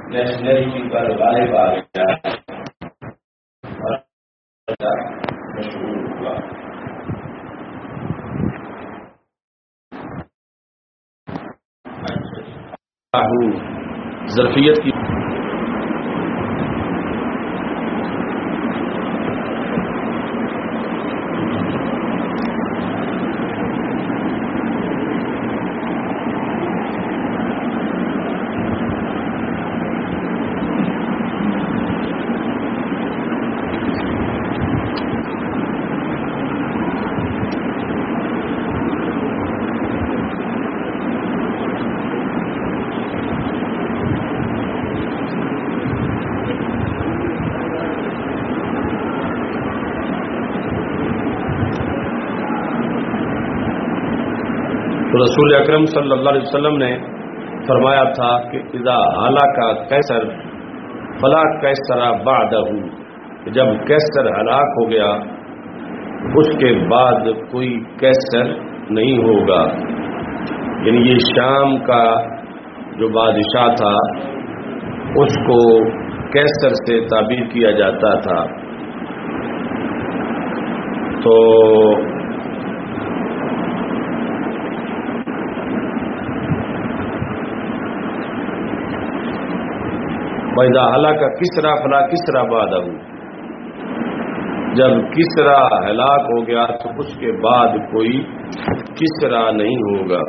Nationality پر غالب آ گیا اور مشہور ہوا۔ ظرفیت کی رسول اکرم صلی اللہ علیہ وسلم نے فرمایا تھا کہ اذا ہلاک قیصر فلا قیصر بعدہ، جب قیصر ہلاک ہو گیا اس کے بعد کوئی قیصر نہیں ہوگا۔ یعنی یہ شام کا جو بادشاہ تھا اس کو قیصر سے تعبیر کیا جاتا تھا۔ تو وَإِذَا هَلَكَ كِسْرَى فَلَا كِسْرَى بَعْدَهُ، جب کسرا ہلاک ہو گیا تو اس کے بعد کوئی کسرا نہیں ہوگا۔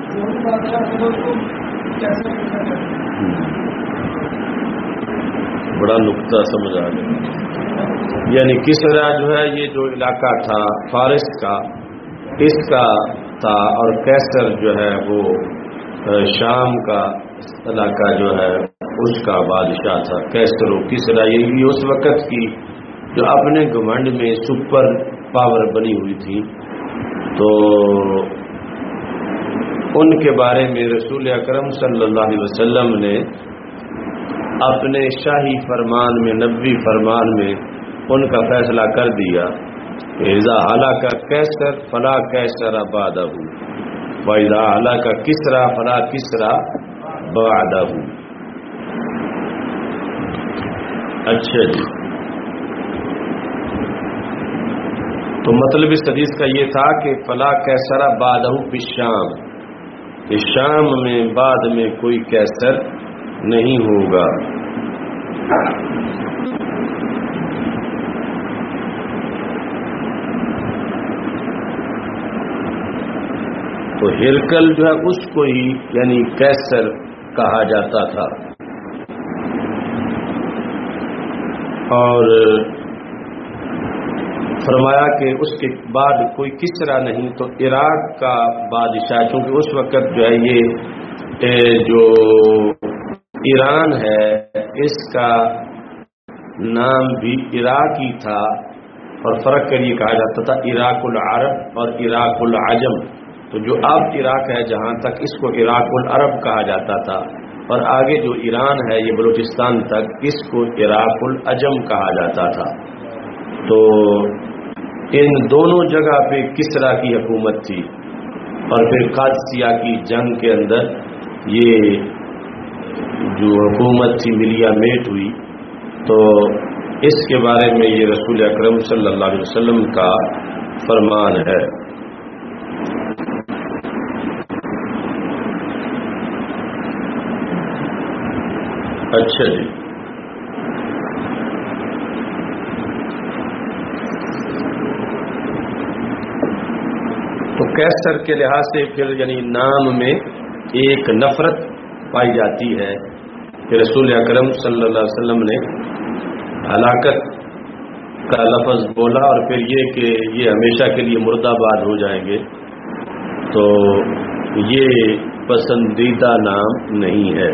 بڑا نقطہ سمجھ آ گیا۔ یعنی کسرا جو ہے یہ جو علاقہ تھا فارس کا، اس کا تھا، اور قیصر جو ہے وہ شام کا علاقہ جو ہے اس کا بادشاہ تھا۔ قیصر و کسرا یہ اس وقت کی جو اپنے گھمنڈ میں سپر پاور بنی ہوئی تھی، تو ان کے بارے میں رسول اکرم صلی اللہ علیہ وسلم نے اپنے شاہی فرمان میں، نبوی فرمان میں ان کا فیصلہ کر دیا کہ اذا ہلاک قیصر فلا قیصر بعدہ واذا ہلاک کسرا فلا کسرا بعدہ۔ اچھا جی، تو مطلب اس حدیث کا یہ تھا کہ فلا قیصر بعدہ بالشام، کہ شام میں بعد میں کوئی قیصر نہیں ہوگا۔ تو ہرکل جو ہے اس کو ہی یعنی قیصر کہا جاتا تھا، اور فرمایا کہ اس کے بعد کوئی کسرا نہیں۔ تو عراق کا بادشاہ، چونکہ اس وقت جو ہے یہ جو ایران ہے اس کا نام بھی عراق ہی تھا، اور فرق کر یہ کہا جاتا تھا عراق العرب اور عراق العجم۔ تو جو اب عراق ہے جہاں تک اس کو عراق العرب کہا جاتا تھا، اور آگے جو ایران ہے یہ بلوچستان تک اس کو عراق العجم کہا جاتا تھا۔ تو ان دونوں جگہ پہ کسرا کی حکومت تھی، اور پھر قادسیہ کی جنگ کے اندر یہ جو حکومت تھی ملیہ میٹ ہوئی۔ تو اس کے بارے میں یہ رسول اکرم صلی اللہ علیہ وسلم کا فرمان ہے۔ اچھا جی، تو قیصر کے لحاظ سے پھر یعنی نام میں ایک نفرت پائی جاتی ہے کہ رسول اکرم صلی اللہ علیہ وسلم نے ہلاکت کا لفظ بولا، اور پھر یہ کہ یہ ہمیشہ کے لیے مردہ باد ہو جائیں گے، تو یہ پسندیدہ نام نہیں ہے۔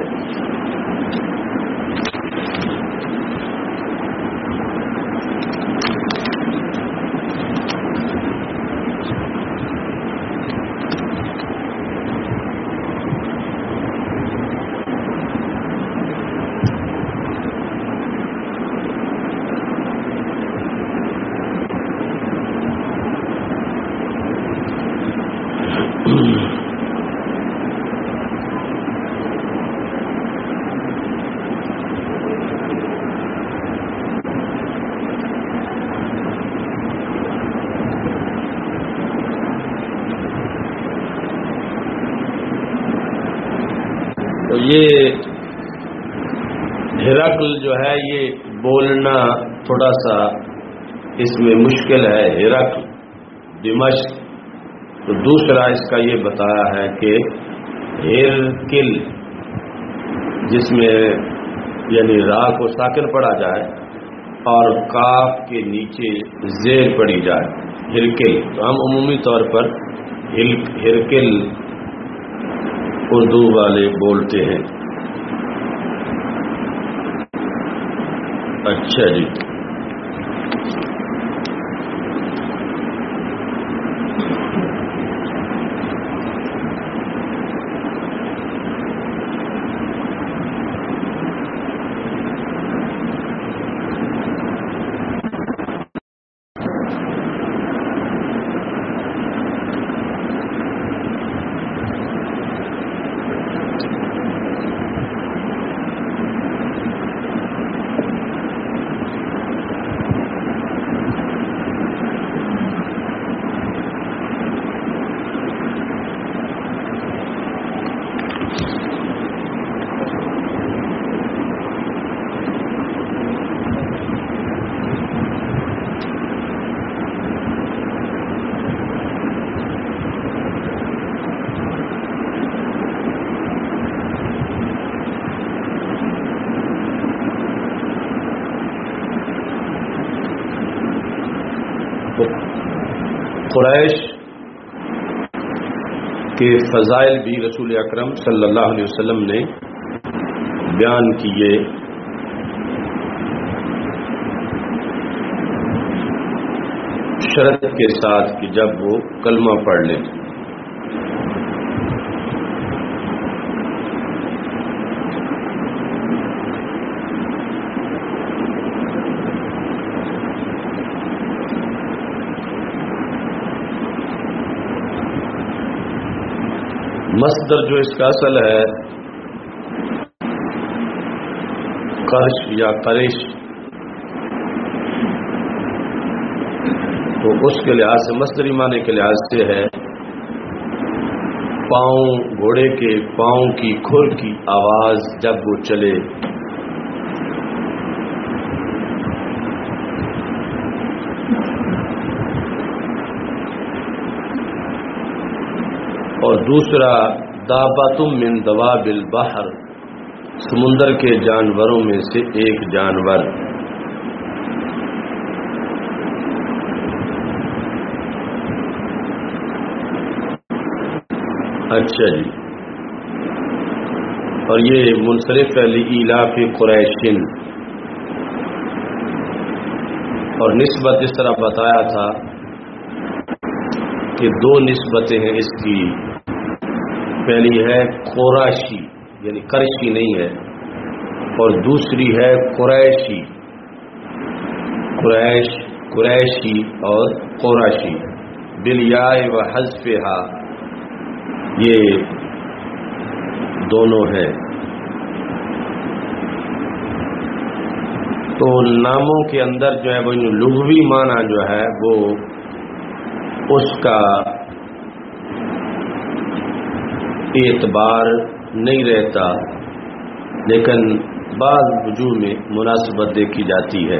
یہ ہرقل جو ہے یہ بولنا تھوڑا سا اس میں مشکل ہے، ہرقل دمشق. تو دوسرا اس کا یہ بتایا ہے کہ ہرقل جس میں یعنی را کو ساکن پڑھا جائے اور کاف کے نیچے زیر پڑھی جائے، ہرقل. تو ہم عمومی طور پر ہرقل اردو والے بولتے ہیں. اچھا جی، قریش کے فضائل بھی رسول اکرم صلی اللہ علیہ وسلم نے بیان کیے. شرط کے ساتھ کہ جب وہ کلمہ پڑھ لیں. مصدر جو اس کا اصل ہے قرش یا قریش، تو اس کے لحاظ سے مصدری معنی کے لحاظ سے ہے پاؤں، گھوڑے کے پاؤں کی کھر کی آواز جب وہ چلے. اور دوسرا دابۃ من دواب البحر، سمندر کے جانوروں میں سے ایک جانور. اچھا جی، اور یہ منصرف ہے لإیلاف قریشن. اور نسبت اس طرح بتایا تھا کہ دو نسبتیں ہیں اس کی. پہلی ہے قراشی یعنی کرشی نہیں ہے، اور دوسری ہے قریشی، قریش، قریشی اور قراشی بالیاء و حذفہا، یہ دونوں ہیں. تو ناموں کے اندر جو ہے وہ لغوی معنی جو ہے وہ اس کا اعتبار نہیں رہتا، لیکن بعض وجوہ میں مناسبت دیکھی جاتی ہے.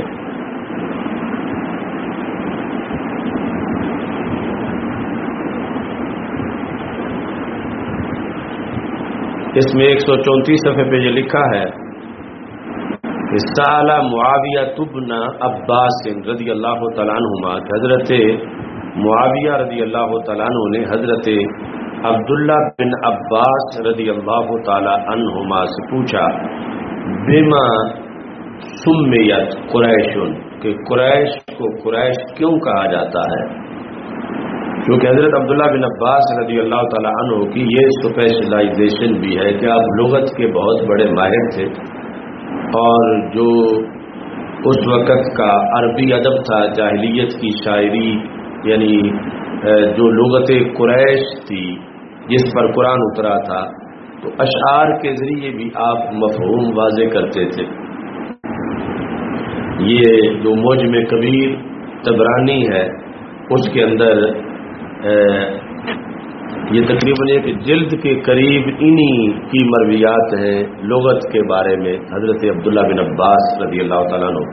اس میں 134 صفحے پہ یہ لکھا ہے کہ سأل معاویہ بن عباس رضی اللہ تعالیٰ عنہما، حضرت معاویہ رضی اللہ تعالیٰ عنہ نے حضرت عبداللہ بن عباس رضی اللہ تعالی عنہما سے پوچھا بما سمیت قریش، کہ قریش کو قریش کیوں کہا جاتا ہے. کیونکہ حضرت عبداللہ بن عباس رضی اللہ تعالی عنہ کی یہ اسپیشلائزیشن بھی ہے کہ آپ لغت کے بہت بڑے ماہر تھے، اور جو اس وقت کا عربی ادب تھا، جاہلیت کی شاعری، یعنی جو لغت قریش تھی جس پر قرآن اترا تھا، تو اشعار کے ذریعے بھی آپ مفہوم واضح کرتے تھے. یہ جو معجم کبیر طبرانی ہے اس کے اندر یہ تقریباً ایک جلد کے قریب انہی کی مرویات ہیں لغت کے بارے میں حضرت عبداللہ بن عباس رضی اللہ تعالیٰ عنہ،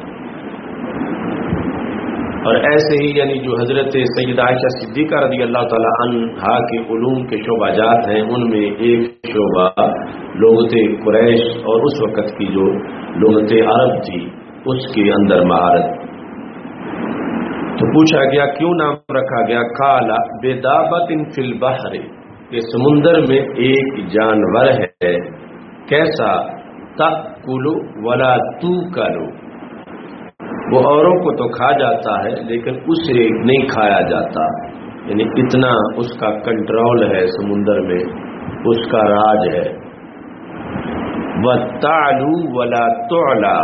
اور ایسے ہی یعنی جو حضرت سیدہ عائشہ صدیقہ رضی اللہ تعالیٰ عنہا کے علوم کے شعبہ جات ہیں، ان میں ایک شعبہ لغت قریش اور اس وقت کی جو لغت عرب تھی اس کے اندر مہارت۔ تو پوچھا گیا کیوں نام رکھا گیا؟ قال بدابۃ فی البحر، کہ سمندر میں ایک جانور ہے، کیسا؟ تأکل ولا توکل، وہ اوروں کو تو کھا جاتا ہے لیکن اسے نہیں کھایا جاتا، یعنی اتنا اس کا کنٹرول ہے سمندر میں، اس کا راج ہے۔ وَتَعْلُو وَلَا تُعْلَى،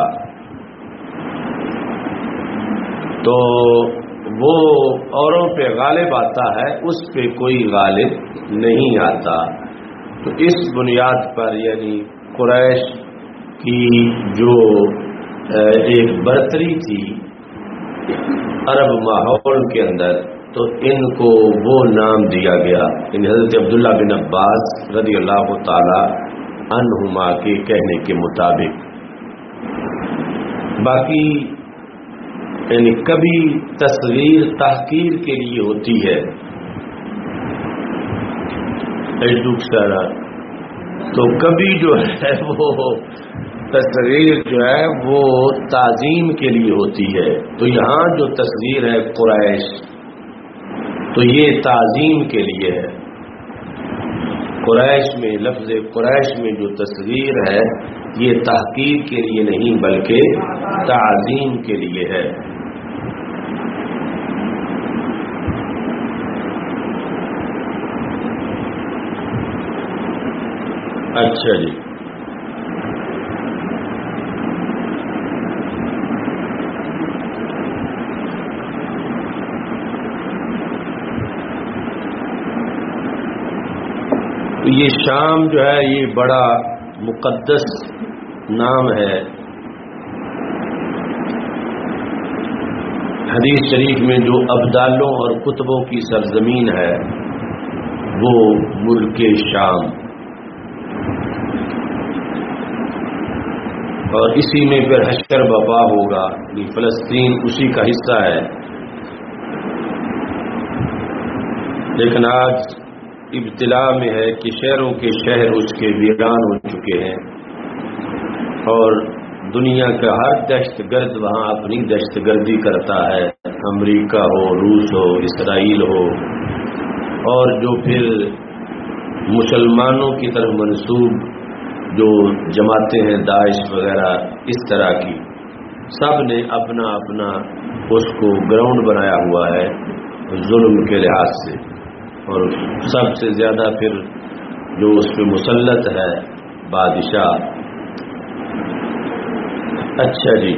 تو وہ اوروں پہ غالب آتا ہے، اس پہ کوئی غالب نہیں آتا۔ تو اس بنیاد پر یعنی قریش کی جو ایک برتری تھی عرب ماحول کے اندر، تو ان کو وہ نام دیا گیا، یعنی حضرت عبداللہ بن عباس رضی اللہ تعالی عنہما کے کہنے کے مطابق۔ باقی یعنی کبھی تصغیر تحقیر کے لیے ہوتی ہے سارا، تو کبھی جو ہے وہ تصغیر جو ہے وہ تعظیم کے لیے ہوتی ہے۔ تو یہاں جو تصغیر ہے قریش، تو یہ تعظیم کے لیے ہے۔ قریش میں لفظ قریش میں جو تصغیر ہے یہ تحقیر کے لیے نہیں بلکہ تعظیم کے لیے ہے۔ اچھا جی، یہ شام جو ہے یہ بڑا مقدس نام ہے۔ حدیث شریف میں جو ابدالوں اور کتبوں کی سرزمین ہے وہ ملک شام، اور اسی میں پھر حشر برپا ہوگا، یہ فلسطین اسی کا حصہ ہے۔ لیکن آج ابتلا میں ہے کہ شہروں کے شہر اس کے ویران ہو چکے ہیں، اور دنیا کا ہر دہشت گرد وہاں اپنی دہشت گردی کرتا ہے، امریکہ ہو، روس ہو، اسرائیل ہو، اور جو پھر مسلمانوں کی طرف منسوب جو جماعتیں ہیں داعش وغیرہ اس طرح کی، سب نے اپنا اپنا اس کو گراؤنڈ بنایا ہوا ہے ظلم کے لحاظ سے، اور سب سے زیادہ پھر جو اس پہ مسلط ہے بادشاہ۔ اچھا جی،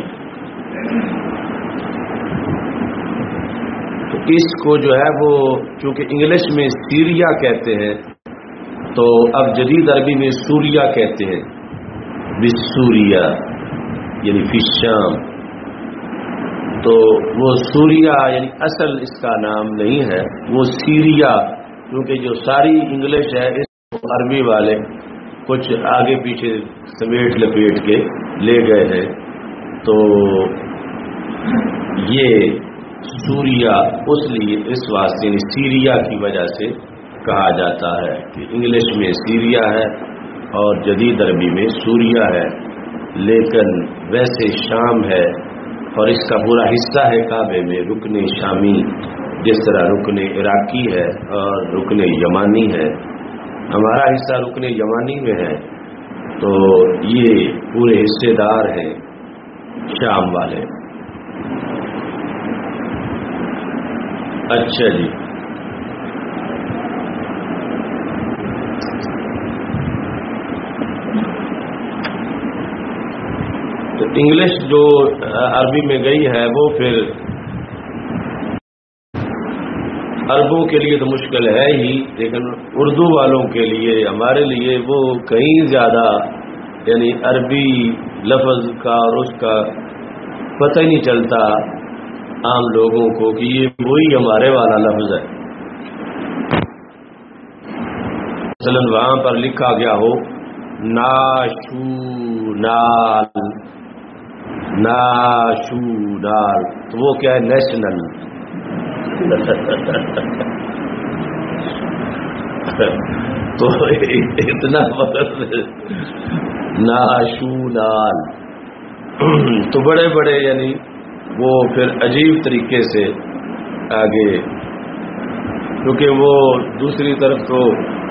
تو اس کو جو ہے وہ چونکہ انگلش میں سیریا کہتے ہیں، تو اب جدید عربی میں سوریا کہتے ہیں، بسوریا یعنی فی الشام۔ تو وہ سوریا یعنی اصل اس کا نام نہیں ہے، وہ سیریا، کیونکہ جو ساری انگلش ہے اس کو عربی والے کچھ آگے پیچھے سمیٹ لپیٹ کے لے گئے ہیں، تو یہ سوریا اس واسطے یعنی سیریا کی وجہ سے کہا جاتا ہے کہ انگلش میں سیریا ہے اور جدید عربی میں سوریا ہے، لیکن ویسے شام ہے، اور اس کا پورا حصہ ہے کعبے میں رکن شامی، جس طرح رکن عراقی ہے اور رکن یمانی ہے۔ ہمارا حصہ رکن یمانی میں ہے، تو یہ پورے حصے دار ہیں شام والے۔ اچھا جی، تو انگلش جو عربی میں گئی ہے وہ پھر عربوں کے لیے تو مشکل ہے ہی، لیکن اردو والوں کے لیے، ہمارے لیے وہ کہیں زیادہ، یعنی عربی لفظ کا اور اس کا پتہ ہی نہیں چلتا عام لوگوں کو کہ یہ وہی ہمارے والا لفظ ہے۔ مثلا وہاں پر لکھا گیا ہو ناشونال، ناشونال، تو وہ کیا ہے؟ نیشنل۔ تو اتنا وقت ناشونال، تو بڑے بڑے یعنی وہ پھر عجیب طریقے سے آگے، کیونکہ وہ دوسری طرف تو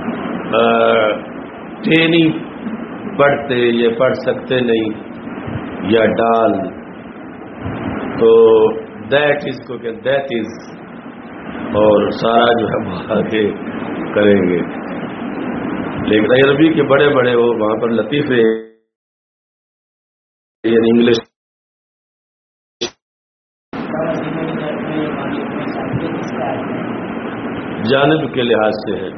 ٹینی پڑھتے یہ پڑھ سکتے نہیں، یا ڈال، تو دیٹ از کو کہ دیٹ از، اور سارا جو ہے وہ آگے کریں گے۔ لیکن عربی کے بڑے بڑے وہ وہاں پر لطیفے یعنی انگلش جانب کے لحاظ سے ہے۔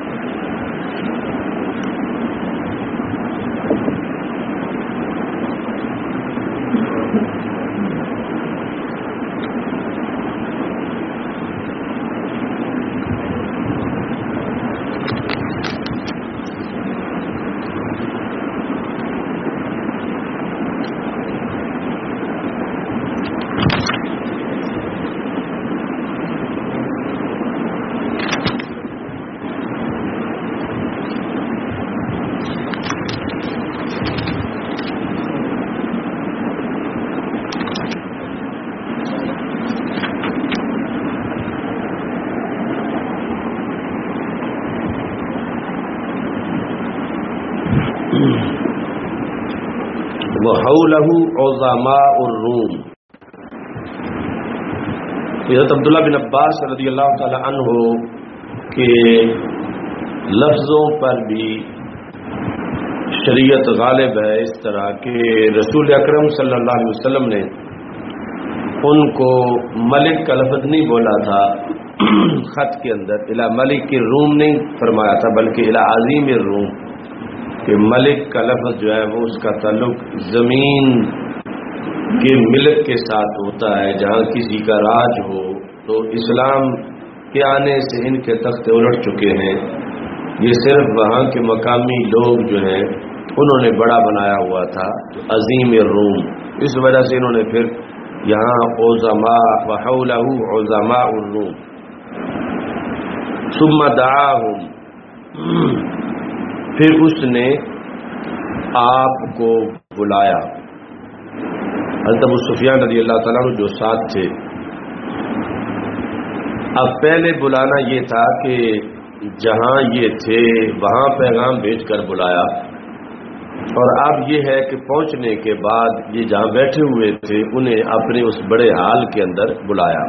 وَحَوْلَهُ عُظَمَاءُ الرُّومِ، حضرت عبداللہ بن عباس رضی اللہ تعالی عنہ کے لفظوں پر بھی شریعت غالب ہے، اس طرح کہ رسول اکرم صلی اللہ علیہ وسلم نے ان کو ملک کا لفظ نہیں بولا تھا خط کے اندر، الی ملک الروم نہیں فرمایا تھا، بلکہ الی عظیم الروم، کہ ملک کا لفظ جو ہے وہ اس کا تعلق زمین کے ملک کے ساتھ ہوتا ہے، جہاں کسی کا راج ہو۔ تو اسلام کے آنے سے ان کے تخت الٹ چکے ہیں، یہ صرف وہاں کے مقامی لوگ جو ہیں انہوں نے بڑا بنایا ہوا تھا، تو عظیم الروم، اس وجہ سے انہوں نے پھر یہاں عظماء وحولہ عظماء الروم۔ ثم دعاہم، پھر اس نے آپ کو بلایا، حضرت ابو سفیان رضی اللہ تعالیٰ عنہ جو ساتھ تھے۔ اب پہلے بلانا یہ تھا کہ جہاں یہ تھے وہاں پیغام بھیج کر بلایا، اور اب یہ ہے کہ پہنچنے کے بعد یہ جہاں بیٹھے ہوئے تھے انہیں اپنے اس بڑے حال کے اندر بلایا۔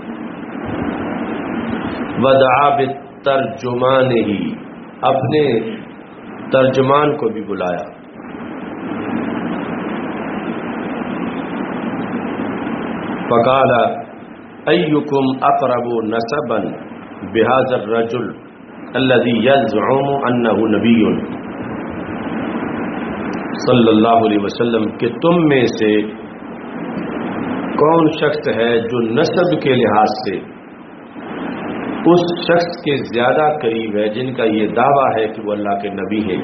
ودعا بالترجمان، ہی اپنے ترجمان کو بھی بلایا۔ فقال ایکم اقرب نسبا بهذا الرجل الذي يزعم انه نبی صلی اللہ علیہ وسلم، کہ تم میں سے کون شخص ہے جو نسب کے لحاظ سے اس شخص کے زیادہ قریب ہے جن کا یہ دعویٰ ہے کہ وہ اللہ کے نبی ہیں۔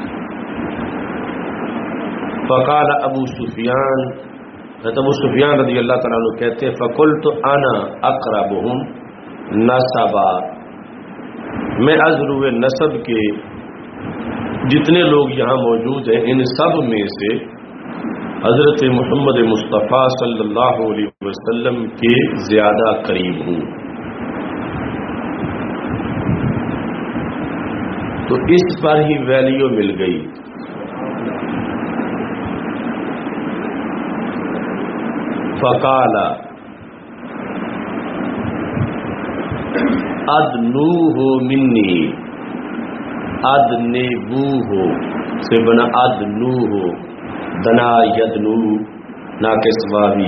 فقال ابو سفیان، ابو سفیان رضی اللہ تعالیٰ عنہ کہتے فقلت انا اقربهم نسبا، میں ازرو نسب کے جتنے لوگ یہاں موجود ہیں ان سب میں سے حضرت محمد مصطفیٰ صلی اللہ علیہ وسلم کے زیادہ قریب ہوں۔ تو اس پر ہی ویلیو مل گئی۔ فقال ادنوہ منی، ادنبوہ سے بنا ادنوہ، دنا یدنو ناقص واوی،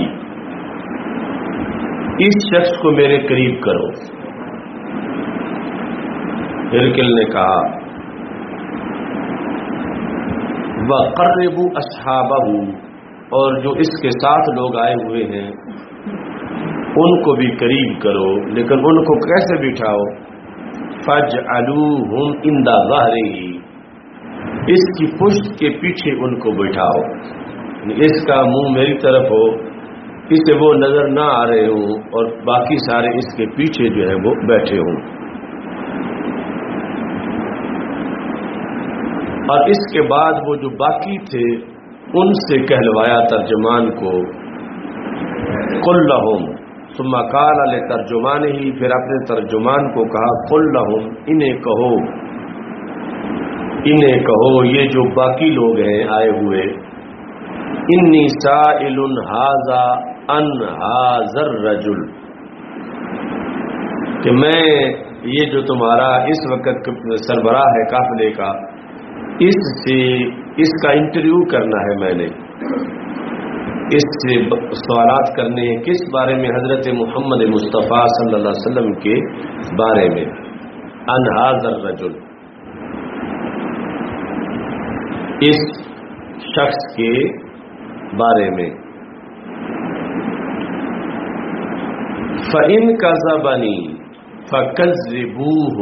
اس شخص کو میرے قریب کرو۔ ہرکل نے کہا وَقَرِّبُوا أَصْحَابَهُ، اور جو اس کے ساتھ لوگ آئے ہوئے ہیں ان کو بھی قریب کرو، لیکن ان کو کیسے بٹھاؤ؟ فَاجْعَلُوهُمْ عِنْدَ ظَهْرِهِ، اس کی پشت کے پیچھے ان کو بٹھاؤ، اس کا منہ میری طرف ہو، اسے وہ نظر نہ آ رہے ہوں، اور باقی سارے اس کے پیچھے جو ہے وہ بیٹھے ہوں۔ اور اس کے بعد وہ جو باقی تھے ان سے کہلوایا ترجمان کو، قُل لَّهُمْ، ثم قال لترجمانہ، پھر اپنے ترجمان کو کہا، قُل لَّهُمْ، انہیں کہو یہ جو باقی لوگ ہیں آئے ہوئے، انی سائل ھذا عن ھذا الرجل، کہ میں یہ جو تمہارا اس وقت سربراہ ہے قافلے کا، اس سے اس کا انٹرویو کرنا ہے، میں نے اس سے سوالات کرنے ہیں۔ کس بارے میں؟ حضرت محمد مصطفیٰ صلی اللہ علیہ وسلم کے بارے میں، عن ھذا الرجل، اس شخص کے بارے میں۔ فَإِن كَذَبَنِي فَكَذِّبُوهُ،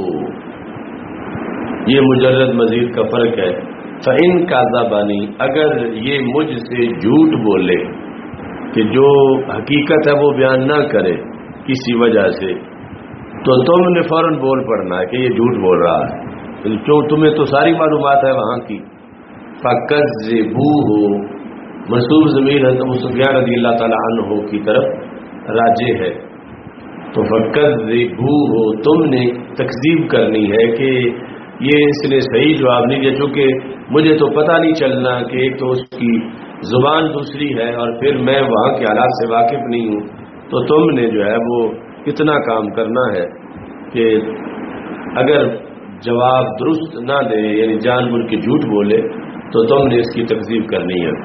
یہ مجرد مزید کا فرق ہے۔ فَإِن كَذَبَنِي، اگر یہ مجھ سے جھوٹ بولے، کہ جو حقیقت ہے وہ بیان نہ کرے کسی وجہ سے، تو تم نے فوراً بول پڑنا ہے کہ یہ جھوٹ بول رہا ہے، کیوں؟ تمہیں تو ساری معلومات ہے وہاں کی۔ فَكَذِّبُوهُ، منصوب ضمیر حضرت ابو سفیان رضی اللہ تعالی عنہ کی طرف راجع ہے، تو فَكَذِّبُوهُ، تم نے تکذیب کرنی ہے کہ یہ اس نے صحیح جواب نہیں دیا، چونکہ مجھے تو پتہ نہیں چلنا کہ ایک تو اس کی زبان دوسری ہے اور پھر میں وہاں کے حالات سے واقف نہیں ہوں، تو تم نے جو ہے وہ اتنا کام کرنا ہے کہ اگر جواب درست نہ دے، یعنی جان بوجھ کے جھوٹ بولے، تو تم نے اس کی تکذیب کرنی ہے۔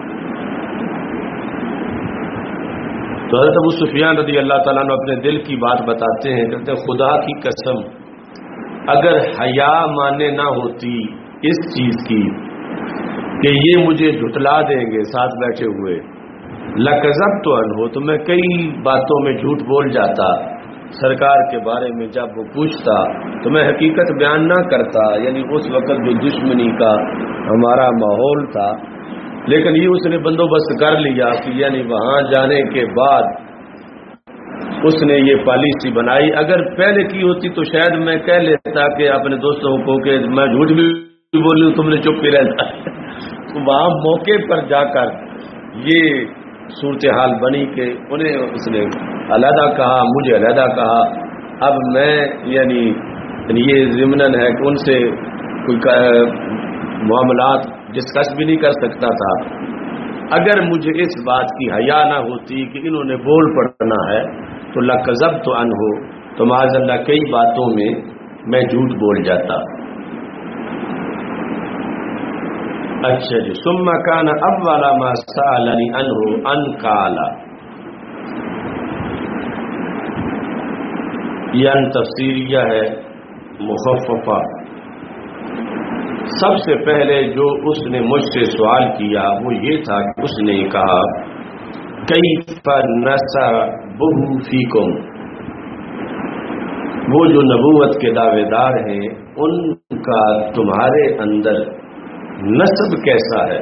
تو حضرت ابو سفیان رضی اللہ تعالیٰ عنہ اپنے دل کی بات بتاتے ہیں، کہتے ہیں خدا کی قسم اگر حیا مانے نہ ہوتی اس چیز کی کہ یہ مجھے جھٹلا دیں گے ساتھ بیٹھے ہوئے، لَكَذَبْتُ عَنْهُ، تو میں کئی باتوں میں جھوٹ بول جاتا سرکار کے بارے میں، جب وہ پوچھتا تو میں حقیقت بیان نہ کرتا، یعنی اس وقت جو دشمنی کا ہمارا ماحول تھا، لیکن یہ اس نے بندوبست کر لیا کہ یعنی وہاں جانے کے بعد اس نے یہ پالیسی بنائی۔ اگر پہلے کی ہوتی تو شاید میں کہہ لیتا کہ اپنے دوستوں کو کہ میں جھوٹ بھی بولوں، تم نے چپ ہی رہتا۔ وہاں موقع پر جا کر یہ صورتحال بنی کہ انہیں اس نے علیحدہ کہا، مجھے علیحدہ کہا۔ اب میں یعنی یہ ضمناً ہے کہ ان سے کوئی معاملات ڈسکس بھی نہیں کر سکتا تھا۔ اگر مجھے اس بات کی حیا نہ ہوتی کہ انہوں نے بول پڑنا ہے تو لَكَذَبْتُ عَنْهُ، تو معاذ اللہ کئی باتوں میں میں جھوٹ بول جاتا۔ اچھا جی، ثُمَّ كَانَ أَوَّلَ مَا سَأَلَنِي عَنْهُ أَنْ قَالَ، یہ تفسیریہ ہے مخففہ۔ سب سے پہلے جو اس نے مجھ سے سوال کیا وہ یہ تھا کہ اس نے کہا کیف نسبہ فیکم، وہ جو نبوت کے دعوے دار ہیں ان کا تمہارے اندر نسب کیسا ہے؟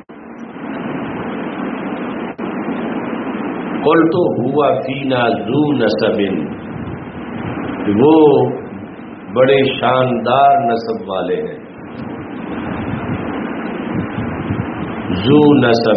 قلت ہوا فینا ذو نسب، وہ بڑے شاندار نسب والے ہیں۔ ذو نسب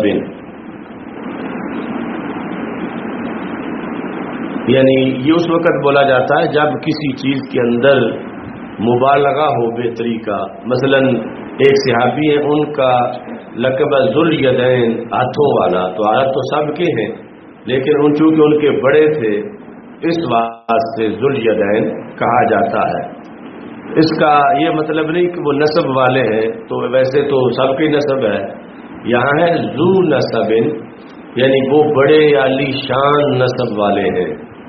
یعنی یہ اس وقت بولا جاتا ہے جب کسی چیز کے اندر مبالغہ ہو بہتری کا۔ مثلا ایک صحابی ہے، ان کا لقب ذو الیدین، ہاتھوں والا، تو ہاتھ تو سب کے ہیں لیکن ان چونکہ ان کے بڑے تھے اس واسطے ذو الیدین کہا جاتا ہے۔ اس کا یہ مطلب نہیں کہ وہ نسب والے ہیں، تو ویسے تو سب کی نسب ہے، یہاں ہے ذو نسب یعنی وہ بڑے عالی شان نسب والے ہیں۔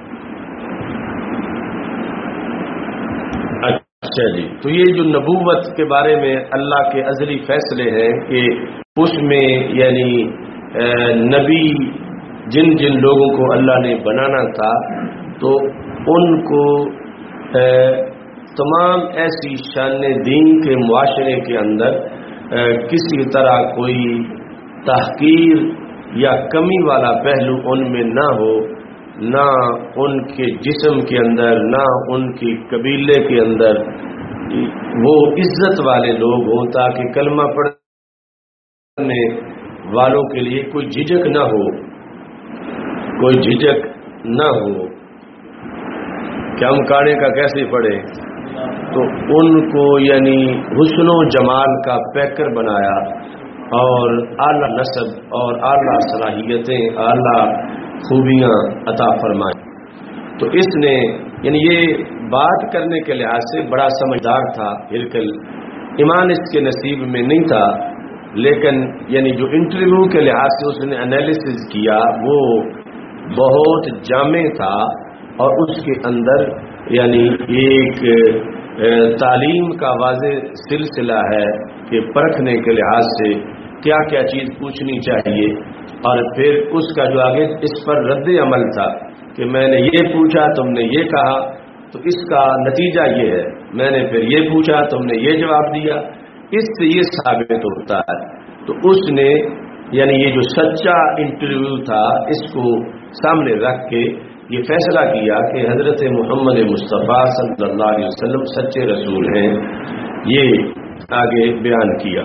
اچھا جی، تو یہ جو نبوت کے بارے میں اللہ کے ازلی فیصلے ہیں کہ اس میں یعنی نبی جن جن لوگوں کو اللہ نے بنانا تھا تو ان کو تمام ایسی شان دین کے معاشرے کے اندر کسی طرح کوئی تحقیر یا کمی والا پہلو ان میں نہ ہو، نہ ان کے جسم کے اندر، نہ ان کی قبیلے کے اندر، وہ عزت والے لوگ ہوں تاکہ کلمہ پڑھنے والوں کے لیے کوئی جھجک نہ ہو، کوئی جھجک نہ ہو کہ ہم کاڑے کا کیسے پڑھیں، تو ان کو یعنی حسن و جمال کا پیکر بنایا اور اعلیٰ نسب اور اعلیٰ صلاحیتیں، اعلیٰ خوبیاں عطا فرمائیں۔ تو اس نے یعنی یہ بات کرنے کے لحاظ سے بڑا سمجھدار تھا ہرقل، ایمان اس کے نصیب میں نہیں تھا، لیکن یعنی جو انٹرویو کے لحاظ سے اس نے انالیسز کیا وہ بہت جامع تھا، اور اس کے اندر یعنی ایک تعلیم کا واضح سلسلہ ہے کہ پرکھنے کے لحاظ سے کیا کیا چیز پوچھنی چاہیے، اور پھر اس کا جو آگے اس پر رد عمل تھا کہ میں نے یہ پوچھا تم نے یہ کہا تو اس کا نتیجہ یہ ہے، میں نے پھر یہ پوچھا تم نے یہ جواب دیا، اس سے یہ ثابت ہوتا ہے۔ تو اس نے یعنی یہ جو سچا انٹرویو تھا اس کو سامنے رکھ کے یہ فیصلہ کیا کہ حضرت محمد مصطفیٰ صلی اللہ علیہ وسلم سچے رسول ہیں، یہ آگے بیان کیا۔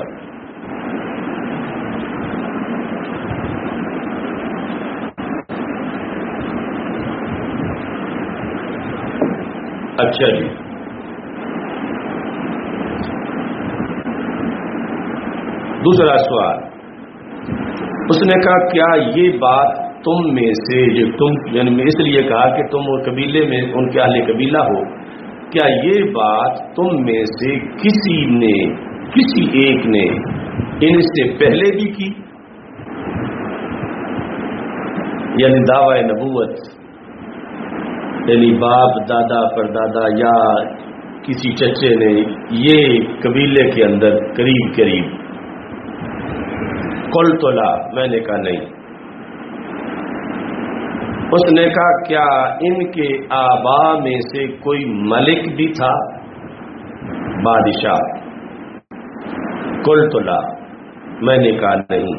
اچھا جی، دوسرا سوال، اس نے کہا کیا یہ بات تم میں سے، جو تم یعنی میں اس لیے کہا کہ تم وہ قبیلے میں ان کے اہل قبیلہ ہو، کیا یہ بات تم میں سے کسی نے، کسی ایک نے ان سے پہلے بھی کی، یعنی دعوی نبوت، یعنی باپ دادا پردادا یا کسی چچے نے یہ قبیلے کے اندر قریب قریب؟ قلت لا، میں نے کہا نہیں۔ اس نے کہا کیا ان کے آبا میں سے کوئی ملک بھی تھا، بادشاہ؟ قلت لا، میں نے کہا نہیں۔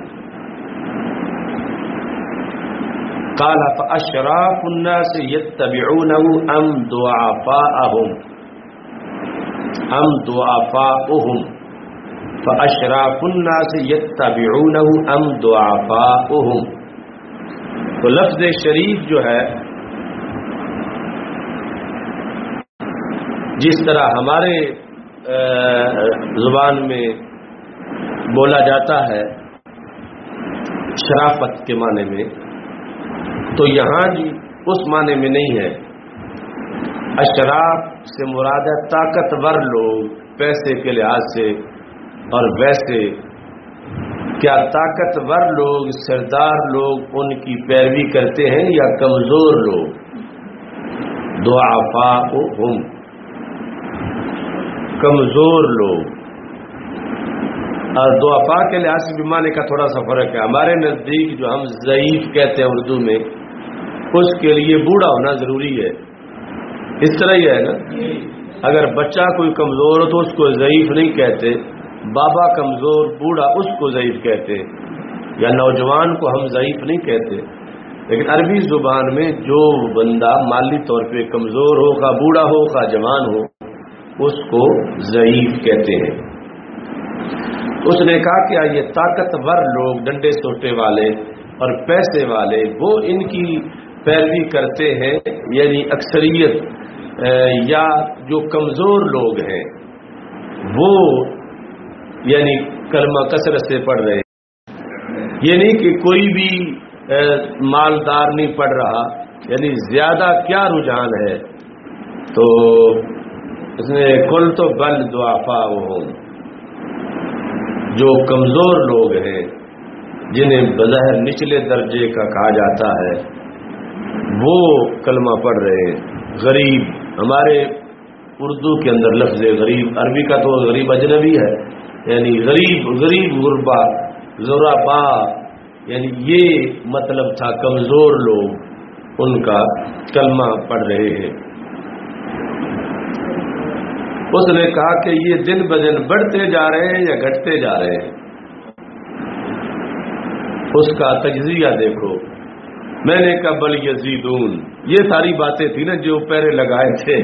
قال فاشراف الناس يتبعونه ام ضعفاءهم فاشراف الناس يتبعونه ام ضعفاءهم۔ تو لفظ شریف جو ہے جس طرح ہمارے زبان میں بولا جاتا ہے شرافت کے معنی میں، تو یہاں جی اس معنی میں نہیں ہے۔ اشراف سے مراد ہے طاقتور لوگ پیسے کے لحاظ سے، اور ویسے کیا طاقتور لوگ، سردار لوگ ان کی پیروی کرتے ہیں یا کمزور لوگ؟ ضعفاء کمزور لوگ، اور ضعفاء کے لحاظ سے بھی معنی کا تھوڑا سا فرق ہے۔ ہمارے نزدیک جو ہم ضعیف کہتے ہیں اردو میں، اس کے لیے بوڑھا ہونا ضروری ہے، اس طرح ہی ہے نا۔ اگر بچہ کوئی کمزور ہو تو اس کو ضعیف نہیں کہتے، بابا کمزور بوڑھا اس کو ضعیف کہتے، یا نوجوان کو ہم ضعیف نہیں کہتے۔ لیکن عربی زبان میں جو بندہ مالی طور پہ کمزور ہو، خواہ بوڑھا ہو خواہ جوان ہو، اس کو ضعیف کہتے ہیں۔ اس نے کہا کہ یہ طاقتور لوگ، ڈنڈے سوٹے والے اور پیسے والے، وہ ان کی پیروی کرتے ہیں، یعنی اکثریت، یا جو کمزور لوگ ہیں وہ یعنی کلمہ کثرت سے پڑھ رہے ہیں۔ یہ نہیں کہ کوئی بھی مالدار نہیں پڑھ رہا، یعنی زیادہ کیا رجحان ہے؟ تو اس نے کل تو بل ضعفاء، جو کمزور لوگ ہیں جنہیں بظاہر نچلے درجے کا کہا جاتا ہے، وہ کلمہ پڑھ رہے ہیں۔ غریب، ہمارے اردو کے اندر لفظ غریب، عربی کا تو غریب اجنبی ہے، یعنی غریب غربا، غربا، یعنی یہ مطلب تھا کمزور لوگ ان کا کلمہ پڑھ رہے ہیں۔ اس نے کہا کہ یہ دن بدن بڑھتے جا رہے ہیں یا گھٹتے جا رہے ہیں؟ اس کا تجزیہ دیکھو. میں نے کہا بل یزیدون. یہ ساری باتیں تھی نا جو پہلے لگائے تھے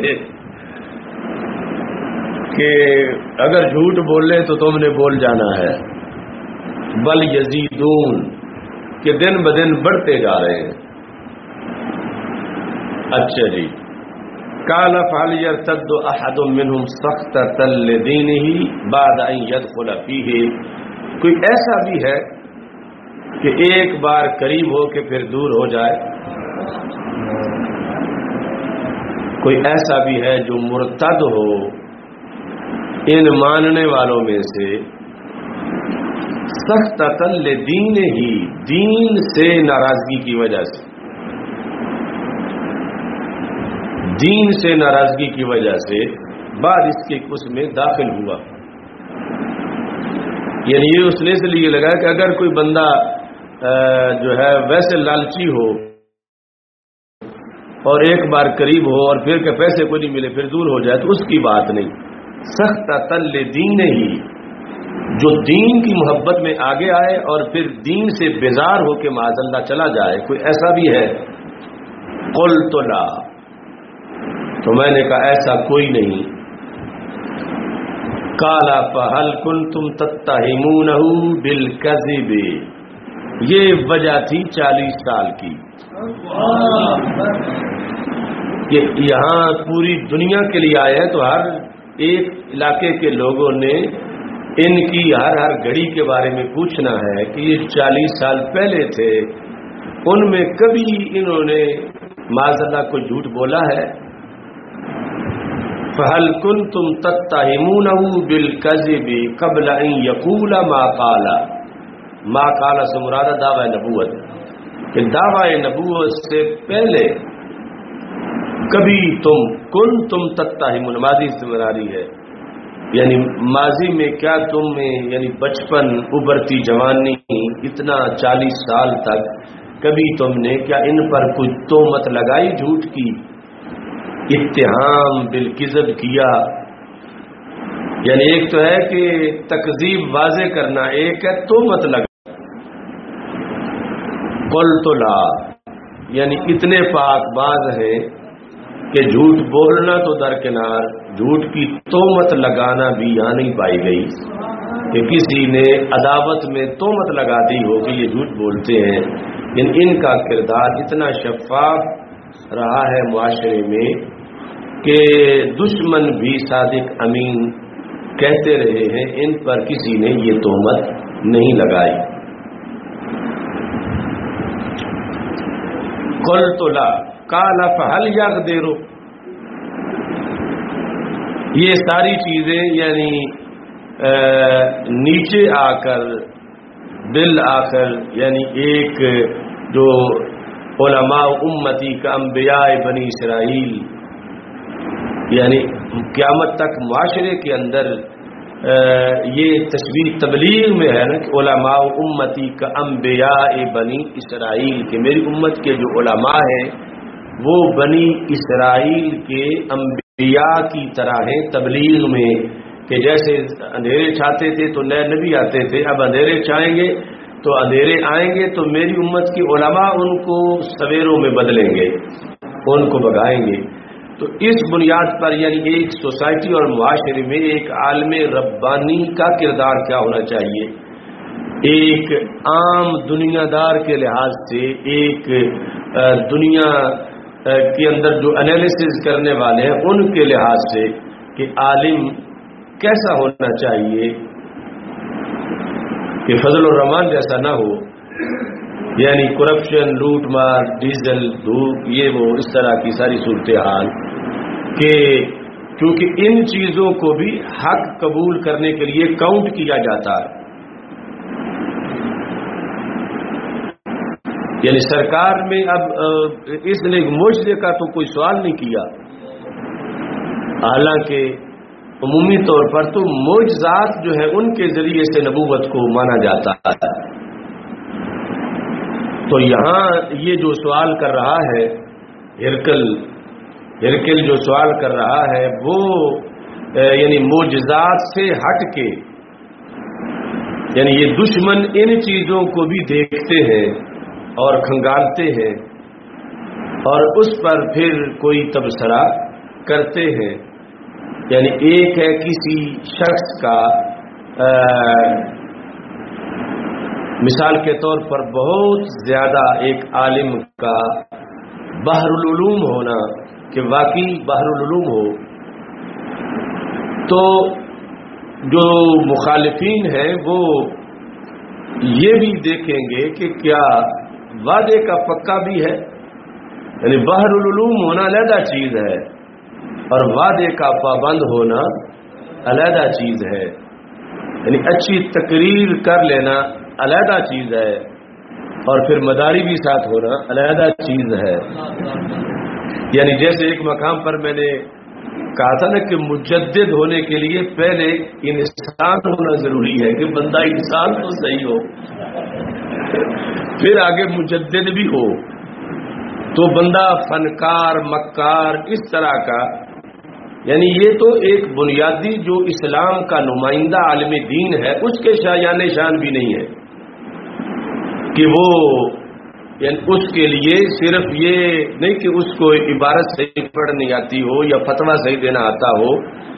کہ اگر جھوٹ بول لے تو تم نے بول جانا ہے. بل یزیدون کہ دن بدن بڑھتے جا رہے ہیں. اچھا جی. قال فهل يرتد احد منهم سخطة لدينه بعد ان يدخل فيه. کوئی ایسا بھی ہے کہ ایک بار قریب ہو کے پھر دور ہو جائے؟ کوئی ایسا بھی ہے جو مرتد ہو ان ماننے والوں میں سے سخطة لدينه دین سے ناراضگی کی وجہ سے، دین سے ناراضگی کی وجہ سے بعد اس کے اس میں داخل ہوا. یعنی یہ اس نے اس لیے لگا کہ اگر کوئی بندہ جو ہے ویسے لالچی ہو اور ایک بار قریب ہو اور پھر کہ پیسے کو نہیں ملے پھر دور ہو جائے تو اس کی بات نہیں. سخطة لدینہ جو دین کی محبت میں آگے آئے اور پھر دین سے بیزار ہو کے معاذ اللہ چلا جائے، کوئی ایسا بھی ہے؟ قلت لا. تو میں نے کہا ایسا کوئی نہیں. قال فهل كنتم تتهمونه بالكذب. یہ وجہ تھی 40 سال کی. یہ یہاں پوری دنیا کے لیے آئے ہیں تو ہر ایک علاقے کے لوگوں نے ان کی ہر گھڑی کے بارے میں پوچھنا ہے کہ یہ 40 سال پہلے تھے، ان میں کبھی انہوں نے معاذ اللہ کو جھوٹ بولا ہے؟ فَهَلْ كُنْتُمْ تَتَّهِمُونَهُ بِالْكَذِبِ قَبْلَ أَنْ يَقُولَ مَا قَالَ. ما قال سے مراد دعوی نبوت، کہ دعوی نبوت سے پہلے کبھی تم تتہمون ماضی سے مراری ہے، یعنی ماضی میں کیا تم میں یعنی بچپن ابھرتی جوانی اتنا 40 سال تک کبھی تم نے کیا ان پر کچھ تہمت لگائی، جھوٹ کی، اتہام بالکذب کیا؟ یعنی ایک تو ہے کہ تکذیب واضح کرنا، ایک ہے تہمت لگا. قلت لا یعنی اتنے پاک باز ہیں کہ جھوٹ بولنا تو درکنار، جھوٹ کی تہمت لگانا بھی یہاں نہیں پائی گئی کہ کسی نے عداوت میں تہمت لگا دی ہو کہ یہ جھوٹ بولتے ہیں. ان کا کردار اتنا شفاف رہا ہے معاشرے میں کہ دشمن بھی صادق امین کہتے رہے ہیں، ان پر کسی نے یہ تہمت نہیں لگائی. قلت لا قال فهل يقدر. یہ ساری چیزیں یعنی نیچے آ کر بالآخر یعنی ایک جو علماء امتی کا انبیاء بنی اسرائیل، یعنی قیامت تک معاشرے کے اندر یہ تشبیہ تبلیغ میں ہے نا کہ علماء امتی کا انبیاء بنی اسرائیل، کہ میری امت کے جو علماء ہیں وہ بنی اسرائیل کے انبیاء کی طرح ہیں تبلیغ میں، کہ جیسے اندھیرے چھاتے تھے تو نئے نبی آتے تھے، اب اندھیرے چھائیں گے تو اندھیرے آئیں گے تو میری امت کی علماء ان کو سویروں میں بدلیں گے، ان کو بگائیں گے. تو اس بنیاد پر یعنی ایک سوسائٹی اور معاشرے میں ایک عالم ربانی کا کردار کیا ہونا چاہیے، ایک عام دنیا دار کے لحاظ سے، ایک دنیا کے اندر جو انالیسز کرنے والے ہیں ان کے لحاظ سے کہ عالم کیسا ہونا چاہیے کہ فضل الرحمان جیسا نہ ہو، یعنی کرپشن، لوٹ مار، ڈیزل، دھوپ، یہ وہ اس طرح کی ساری صورتحال، کہ کیونکہ ان چیزوں کو بھی حق قبول کرنے کے لیے کاؤنٹ کیا جاتا ہے. یعنی سرکار میں اب اس نے معجزے کا تو کوئی سوال نہیں کیا، حالانکہ عمومی طور پر تو معجزات جو ہے ان کے ذریعے سے نبوت کو مانا جاتا ہے. تو یہاں یہ جو سوال کر رہا ہے ہرکل جو سوال کر رہا ہے وہ یعنی معجزات سے ہٹ کے، یعنی یہ دشمن ان چیزوں کو بھی دیکھتے ہیں اور کھنگالتے ہیں اور اس پر پھر کوئی تبصرہ کرتے ہیں. یعنی ایک ہے کسی شخص کا مثال کے طور پر بہت زیادہ ایک عالم کا بحر العلوم ہونا، کہ واقعی بحر العلوم ہو، تو جو مخالفین ہیں وہ یہ بھی دیکھیں گے کہ کیا وعدے کا پکا بھی ہے. یعنی بحر العلوم ہونا علیحدہ چیز ہے اور وعدے کا پابند ہونا علیحدہ چیز ہے. یعنی اچھی تقریر کر لینا علیحدہ چیز ہے اور پھر مداری بھی ساتھ ہونا علیحدہ چیز ہے. یعنی جیسے ایک مقام پر میں نے کہا تھا نا کہ مجدد ہونے کے لیے پہلے انسان ہونا ضروری ہے، کہ بندہ انسان تو صحیح ہو، پھر آگے مجدد بھی ہو، تو بندہ فنکار مکار اس طرح کا. یعنی یہ تو ایک بنیادی جو اسلام کا نمائندہ عالم دین ہے اس کے شایان شان بھی نہیں ہے کہ وہ، یعنی اس کے لیے صرف یہ نہیں کہ اس کو عبارت صحیح پڑھنی آتی ہو یا فتویٰ صحیح دینا آتا ہو،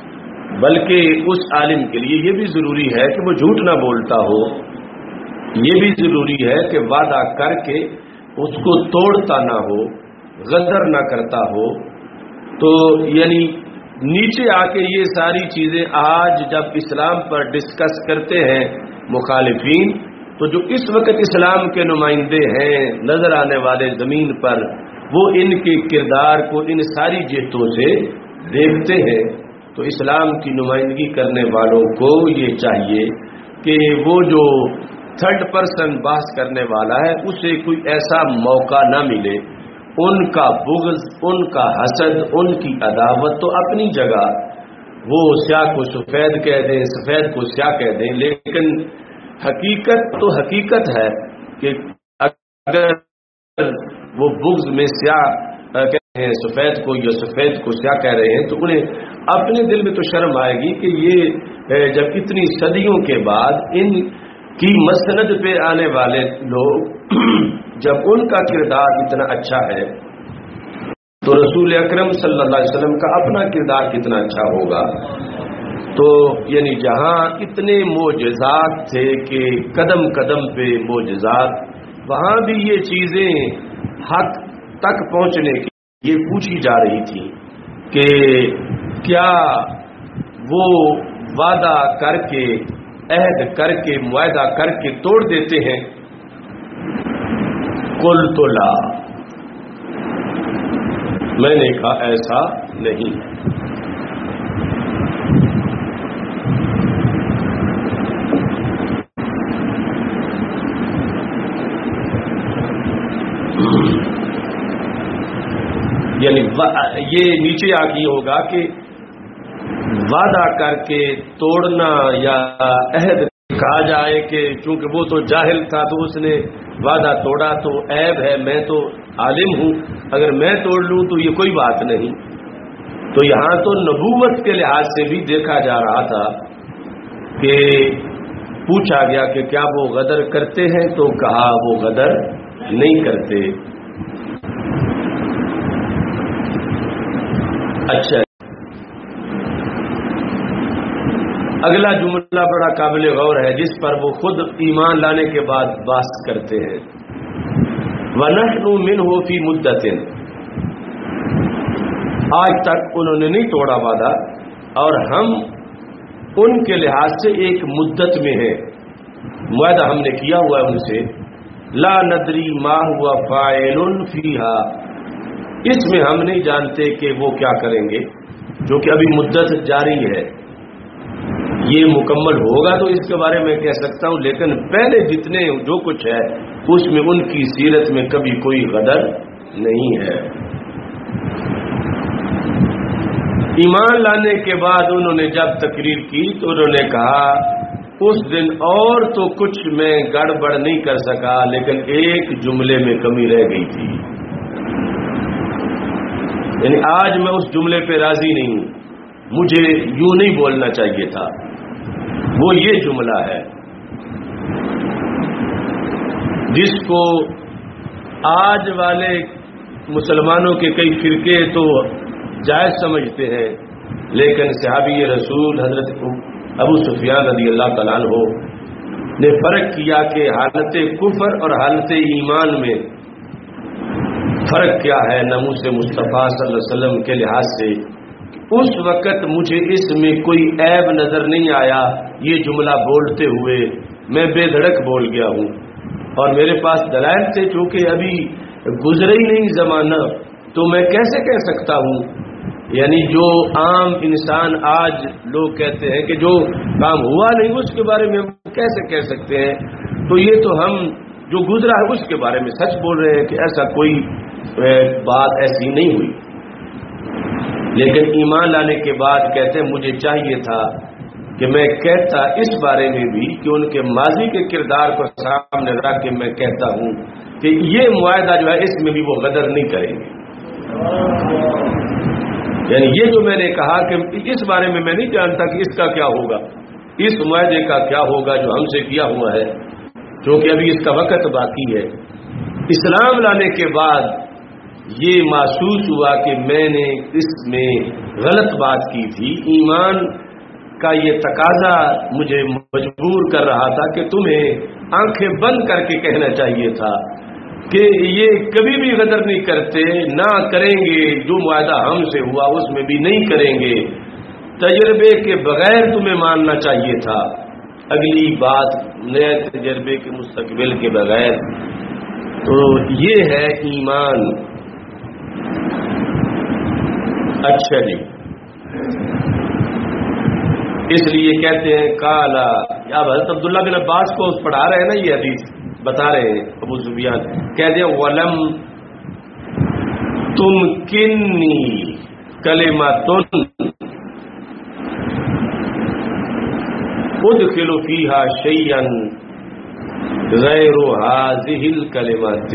بلکہ اس عالم کے لیے یہ بھی ضروری ہے کہ وہ جھوٹ نہ بولتا ہو، یہ بھی ضروری ہے کہ وعدہ کر کے اس کو توڑتا نہ ہو، غدر نہ کرتا ہو. تو یعنی نیچے آ کے یہ ساری چیزیں آج جب اسلام پر ڈسکس کرتے ہیں مخالفین، تو جو اس وقت اسلام کے نمائندے ہیں نظر آنے والے زمین پر، وہ ان کے کردار کو ان ساری جہتوں سے دیکھتے ہیں. تو اسلام کی نمائندگی کرنے والوں کو یہ چاہیے کہ وہ جو تھرڈ پرسن بحث کرنے والا ہے اسے کوئی ایسا موقع نہ ملے. ان کا بغض، ان کا حسد، ان کی عداوت تو اپنی جگہ، وہ سیاہ کو سفید کہہ دیں، سفید کو سیاہ کہہ دیں، لیکن حقیقت تو حقیقت ہے کہ اگر وہ بغض میں سیاہ کہہ رہے ہیں سفید کو یا سفید کو سیاہ کہہ رہے ہیں، تو انہیں اپنے دل میں تو شرم آئے گی کہ یہ جب اتنی صدیوں کے بعد ان کی مسند پہ آنے والے لوگ جب ان کا کردار اتنا اچھا ہے تو رسول اکرم صلی اللہ علیہ وسلم کا اپنا کردار کتنا اچھا ہوگا. تو یعنی جہاں اتنے معجزات تھے کہ قدم قدم پہ معجزات، وہاں بھی یہ چیزیں حق تک پہنچنے کی یہ پوچھی جا رہی تھی کہ کیا وہ وعدہ کر کے، عہد کر کے، معاہدہ کر کے توڑ دیتے ہیں. قل تو لا، میں نے کہا ایسا نہیں. یعنی یہ نیچے آ کے ہوگا کہ وعدہ کر کے توڑنا یا عہد کہا جائے کہ چونکہ وہ تو جاہل تھا تو اس نے وعدہ توڑا تو عیب ہے، میں تو عالم ہوں، اگر میں توڑ لوں تو یہ کوئی بات نہیں. تو یہاں تو نبوت کے لحاظ سے بھی دیکھا جا رہا تھا کہ پوچھا گیا کہ کیا وہ غدر کرتے ہیں، تو کہا وہ غدر نہیں کرتے. اچھا، اگلا جملہ بڑا قابل غور ہے جس پر وہ خود ایمان لانے کے بعد بحث کرتے ہیں. وَنَحْنُ مِنْهُ فِي مُدَّةٍ، آج تک انہوں نے نہیں توڑا وعدہ اور ہم ان کے لحاظ سے ایک مدت میں ہیں، معاہدہ ہم نے کیا ہوا ہے ان سے. لا ندری ما ہوا فاعل فیہا، اس میں ہم نہیں جانتے کہ وہ کیا کریں گے، جو کہ ابھی مدت جاری ہے. یہ مکمل ہوگا تو اس کے بارے میں کہہ سکتا ہوں، لیکن پہلے جتنے جو کچھ ہے اس میں ان کی سیرت میں کبھی کوئی غدر نہیں ہے. ایمان لانے کے بعد انہوں نے جب تقریر کی تو انہوں نے کہا اس دن اور تو کچھ میں گڑبڑ نہیں کر سکا، لیکن ایک جملے میں کمی رہ گئی تھی. یعنی آج میں اس جملے پہ راضی نہیں ہوں مجھے یوں نہیں بولنا چاہیے تھا، وہ یہ جملہ ہے جس کو آج والے مسلمانوں کے کئی فرقے تو جائز سمجھتے ہیں، لیکن صحابی رسول حضرت ابو سفیان رضی اللہ تعالیٰ عنہ نے فرق کیا کہ حالت کفر اور حالت ایمان میں فرق کیا ہے ناموس مصطفیٰ صلی اللہ علیہ وسلم کے لحاظ سے۔ اس وقت مجھے اس میں کوئی عیب نظر نہیں آیا، یہ جملہ بولتے ہوئے میں بے دھڑک بول گیا ہوں، اور میرے پاس دلائل تھے، چونکہ ابھی گزرے ہی نہیں زمانہ، تو میں کیسے کہہ سکتا ہوں؟ یعنی جو عام انسان آج لوگ کہتے ہیں کہ جو کام ہوا نہیں اس کے بارے میں ہم کیسے کہہ سکتے ہیں؟ تو یہ تو ہم جو گزرا ہے اس کے بارے میں سچ بول رہے ہیں کہ ایسا کوئی بات ایسی نہیں ہوئی، لیکن ایمان لانے کے بعد کہتے ہیں مجھے چاہیے تھا کہ میں کہتا اس بارے میں بھی کہ ان کے ماضی کے کردار کو سامنے رکھ کے میں کہتا ہوں کہ یہ معاہدہ جو ہے اس میں بھی وہ غدر نہیں کریں گے۔ یعنی یہ جو میں نے کہا کہ اس بارے میں میں نہیں جانتا کہ اس کا کیا ہوگا، اس معاہدے کا کیا ہوگا جو ہم سے کیا ہوا ہے، کیونکہ ابھی اس کا وقت باقی ہے۔ اسلام لانے کے بعد یہ محسوس ہوا کہ میں نے اس میں غلط بات کی تھی، ایمان کا یہ تقاضا مجھے مجبور کر رہا تھا کہ تمہیں آنکھیں بند کر کے کہنا چاہیے تھا کہ یہ کبھی بھی غدر نہیں کرتے، نہ کریں گے، جو معاہدہ ہم سے ہوا اس میں بھی نہیں کریں گے، تجربے کے بغیر تمہیں ماننا چاہیے تھا۔ اگلی بات نئے تجربے کے مستقبل کے بغیر، تو یہ ہے ایمان۔ اچھا جی، اس لیے کہتے ہیں کالا، اب حضرت عبداللہ بن عباس کو پڑھا رہے ہیں نا، یہ حدیث بتا رہے ہیں ابو سفیان، کہتے ہیں ولم تمکنی کلمۃ ادخل فیہا شیئا غیر ہذہ الکلمۃ،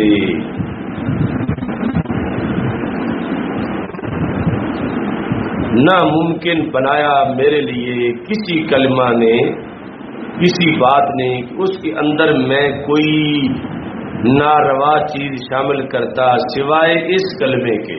ناممکن بنایا میرے لیے کسی کلمہ نے، کسی بات نے کہ اس کے اندر میں کوئی ناروا چیز شامل کرتا سوائے اس کلمے کے۔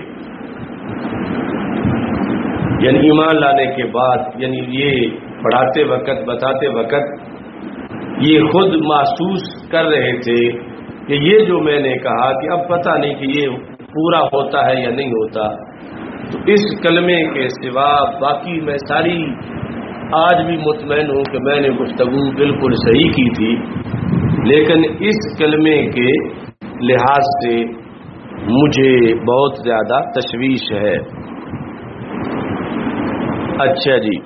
یعنی ایمان لانے کے بعد، یعنی یہ پڑھاتے وقت بتاتے وقت یہ خود محسوس کر رہے تھے کہ یہ جو میں نے کہا کہ اب پتہ نہیں کہ یہ پورا ہوتا ہے یا نہیں ہوتا، تو اس کلمے کے سوا باقی میں ساری آج بھی مطمئن ہوں کہ میں نے گفتگو بالکل صحیح کی تھی، لیکن اس کلمے کے لحاظ سے مجھے بہت زیادہ تشویش ہے۔ اچھا جی،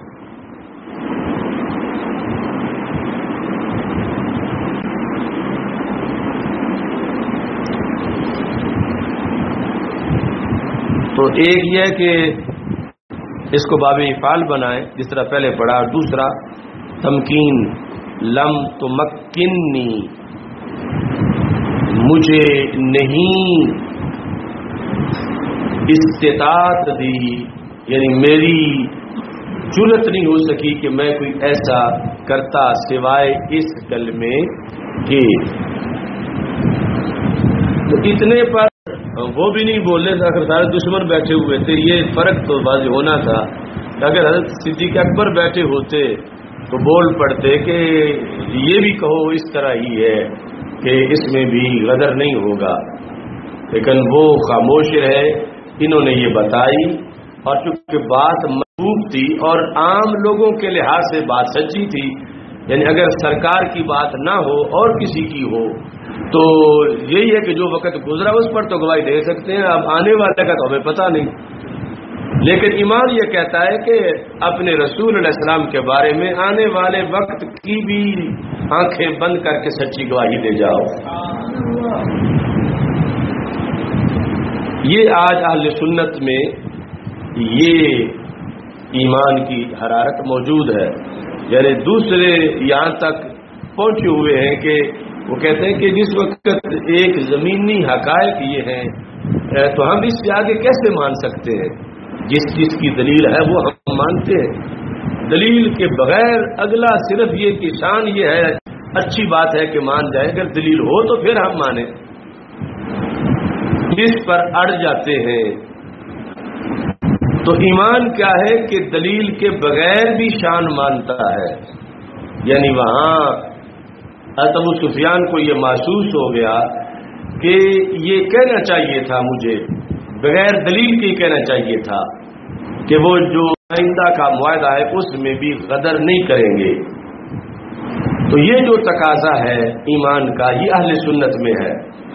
تو ایک یہ ہے کہ اس کو باب افعال بنائیں جس طرح پہلے پڑھا، اور دوسرا تمکین، لم تمکنی، مجھے نہیں استطاعت دی، یعنی میری جرت نہیں ہو سکی کہ میں کوئی ایسا کرتا سوائے اس کلمے کے۔ تو اتنے پر وہ بھی نہیں بولے تھے، اگر سارے دشمن بیٹھے ہوئے تھے، یہ فرق تو واضح ہونا تھا کہ اگر حضرت صدیق اکبر بیٹھے ہوتے تو بول پڑتے کہ یہ بھی کہو اس طرح ہی ہے کہ اس میں بھی غدر نہیں ہوگا، لیکن وہ خاموش رہے، انہوں نے یہ بتائی، اور چونکہ بات محبوب تھی اور عام لوگوں کے لحاظ سے بات سچی تھی، یعنی اگر سرکار کی بات نہ ہو اور کسی کی ہو تو یہی ہے کہ جو وقت گزرا اس پر تو گواہی دے سکتے ہیں، اب آنے والے کا تو ہمیں پتہ نہیں، لیکن ایمان یہ کہتا ہے کہ اپنے رسول علیہ السلام کے بارے میں آنے والے وقت کی بھی آنکھیں بند کر کے سچی گواہی دے جاؤ۔ یہ آج اہل سنت میں یہ ایمان کی حرارت موجود ہے، یعنی دوسرے یہاں تک پہنچے ہوئے ہیں کہ وہ کہتے ہیں کہ جس وقت ایک زمینی حقائق یہ ہیں تو ہم اس سے آگے کیسے مان سکتے ہیں؟ جس چیز کی دلیل ہے وہ ہم مانتے ہیں، دلیل کے بغیر اگلا صرف یہ کہ شان یہ ہے، اچھی بات ہے کہ مان جائے، اگر دلیل ہو تو پھر ہم مانیں، اس پر اڑ جاتے ہیں۔ تو ایمان کیا ہے کہ دلیل کے بغیر بھی شان مانتا ہے، یعنی وہاں ابو سفیان کو یہ محسوس ہو گیا کہ یہ کہنا چاہیے تھا، مجھے بغیر دلیل کے کہنا چاہیے تھا کہ وہ جو آئندہ کا معاہدہ ہے اس میں بھی غدر نہیں کریں گے۔ تو یہ جو تقاضا ہے ایمان کا، یہ اہل سنت میں ہے،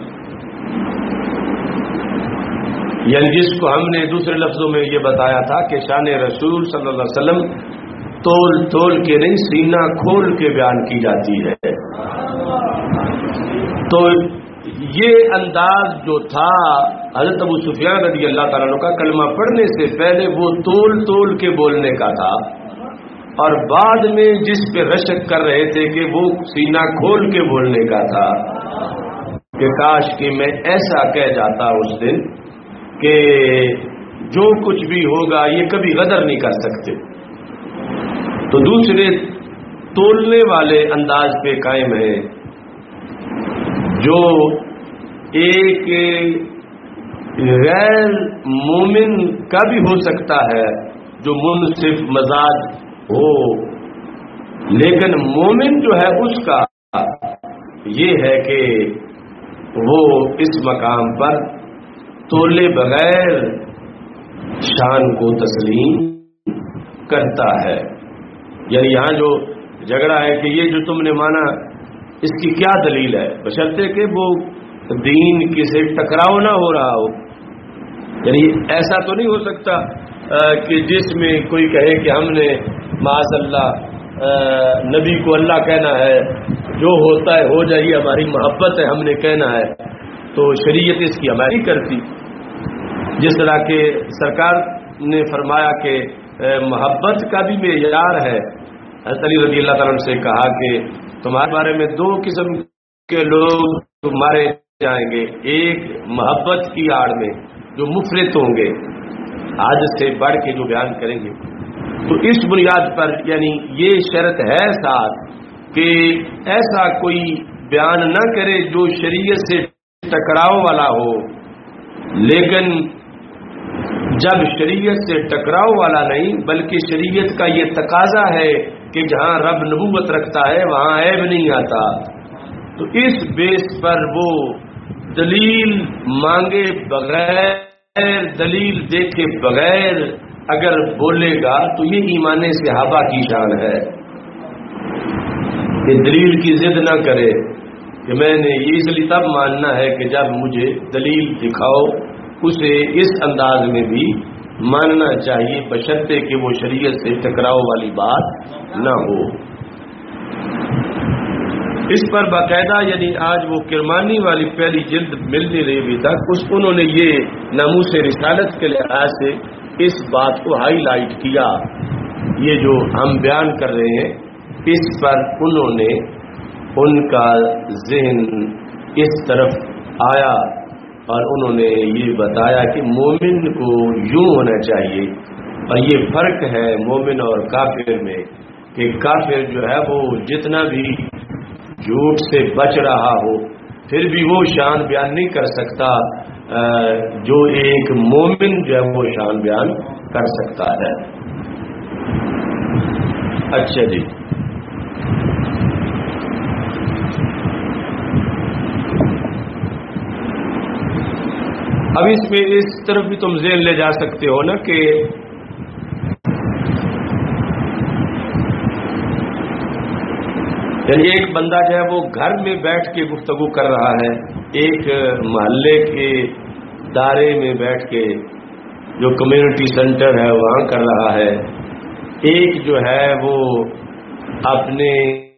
یعنی جس کو ہم نے دوسرے لفظوں میں یہ بتایا تھا کہ شان رسول صلی اللہ علیہ وسلم تول تول کے نہیں، سینہ کھول کے بیان کی جاتی ہے۔ تو یہ انداز جو تھا حضرت ابو سفیان رضی اللہ تعالیٰ عنہ کا، کلمہ پڑھنے سے پہلے وہ تول تول کے بولنے کا تھا، اور بعد میں جس پہ رشک کر رہے تھے کہ وہ سینہ کھول کے بولنے کا تھا، کہ کاش کہ میں ایسا کہہ جاتا اس دن کہ جو کچھ بھی ہوگا یہ کبھی غدر نہیں کر سکتے۔ تو دوسرے تولنے والے انداز پہ قائم ہے، جو ایک غیر مومن کا بھی ہو سکتا ہے جو منصف مزاج ہو، لیکن مومن جو ہے اس کا یہ ہے کہ وہ اس مقام پر تولے بغیر شان کو تسلیم کرتا ہے۔ یعنی یہاں جو جھگڑا ہے کہ یہ جو تم نے مانا اس کی کیا دلیل ہے، بشرطے کہ وہ دین کسی ٹکراؤ نہ ہو رہا ہو۔ یعنی ایسا تو نہیں ہو سکتا کہ جس میں کوئی کہے کہ ہم نے معاذ اللہ نبی کو اللہ کہنا ہے، جو ہوتا ہے ہو جائے، ہماری محبت ہے ہم نے کہنا ہے، تو شریعت اس کی ہماری کرتی۔ جس طرح کہ سرکار نے فرمایا کہ محبت کا بھی معیار ہے، حضرت علی رضی اللہ تعالیٰ عنہ سے کہا کہ تمہارے بارے میں دو قسم کے لوگ تمہارے جائیں گے، ایک محبت کی آڑ میں جو مفرط ہوں گے، حد سے بڑھ کے جو بیان کریں گے۔ تو اس بنیاد پر یعنی یہ شرط ہے ساتھ کہ ایسا کوئی بیان نہ کرے جو شریعت سے ٹکراؤ والا ہو، لیکن جب شریعت سے ٹکراؤ والا نہیں بلکہ شریعت کا یہ تقاضا ہے کہ جہاں رب نبوت رکھتا ہے وہاں عیب نہیں آتا، تو اس بیس پر وہ دلیل مانگے بغیر، دلیل دیکھے بغیر اگر بولے گا تو یہ ایمان صحابہ کی شان ہے کہ دلیل کی ضد نہ کرے کہ میں نے یہ اس لیے تب ماننا ہے کہ جب مجھے دلیل دکھاؤ، اسے اس انداز میں بھی ماننا چاہیے بشرطے کہ وہ شریعت سے ٹکراؤ والی بات نہ ہو۔ اس پر باقاعدہ یعنی آج وہ کرمانی والی پہلی جلد مل نہیں رہی ابھی تک، انہوں نے یہ ناموس رسالت کے لحاظ سے اس بات کو ہائی لائٹ کیا، یہ جو ہم بیان کر رہے ہیں اس پر انہوں نے ان کا ذہن اس طرف آیا اور انہوں نے یہ بتایا کہ مومن کو یوں ہونا چاہیے، اور یہ فرق ہے مومن اور کافر میں کہ کافر جو ہے وہ جتنا بھی جھوٹ سے بچ رہا ہو پھر بھی وہ شان بیان نہیں کر سکتا جو ایک مومن جو ہے وہ شان بیان کر سکتا ہے۔ اچھا جی، اب اس میں اس طرف بھی تم ذہن لے جا سکتے ہو نا کہ یعنی ایک بندہ جو ہے وہ گھر میں بیٹھ کے گفتگو کر رہا ہے، ایک محلے کے دائرے میں بیٹھ کے جو کمیونٹی سینٹر ہے وہاں کر رہا ہے، ایک جو ہے وہ اپنے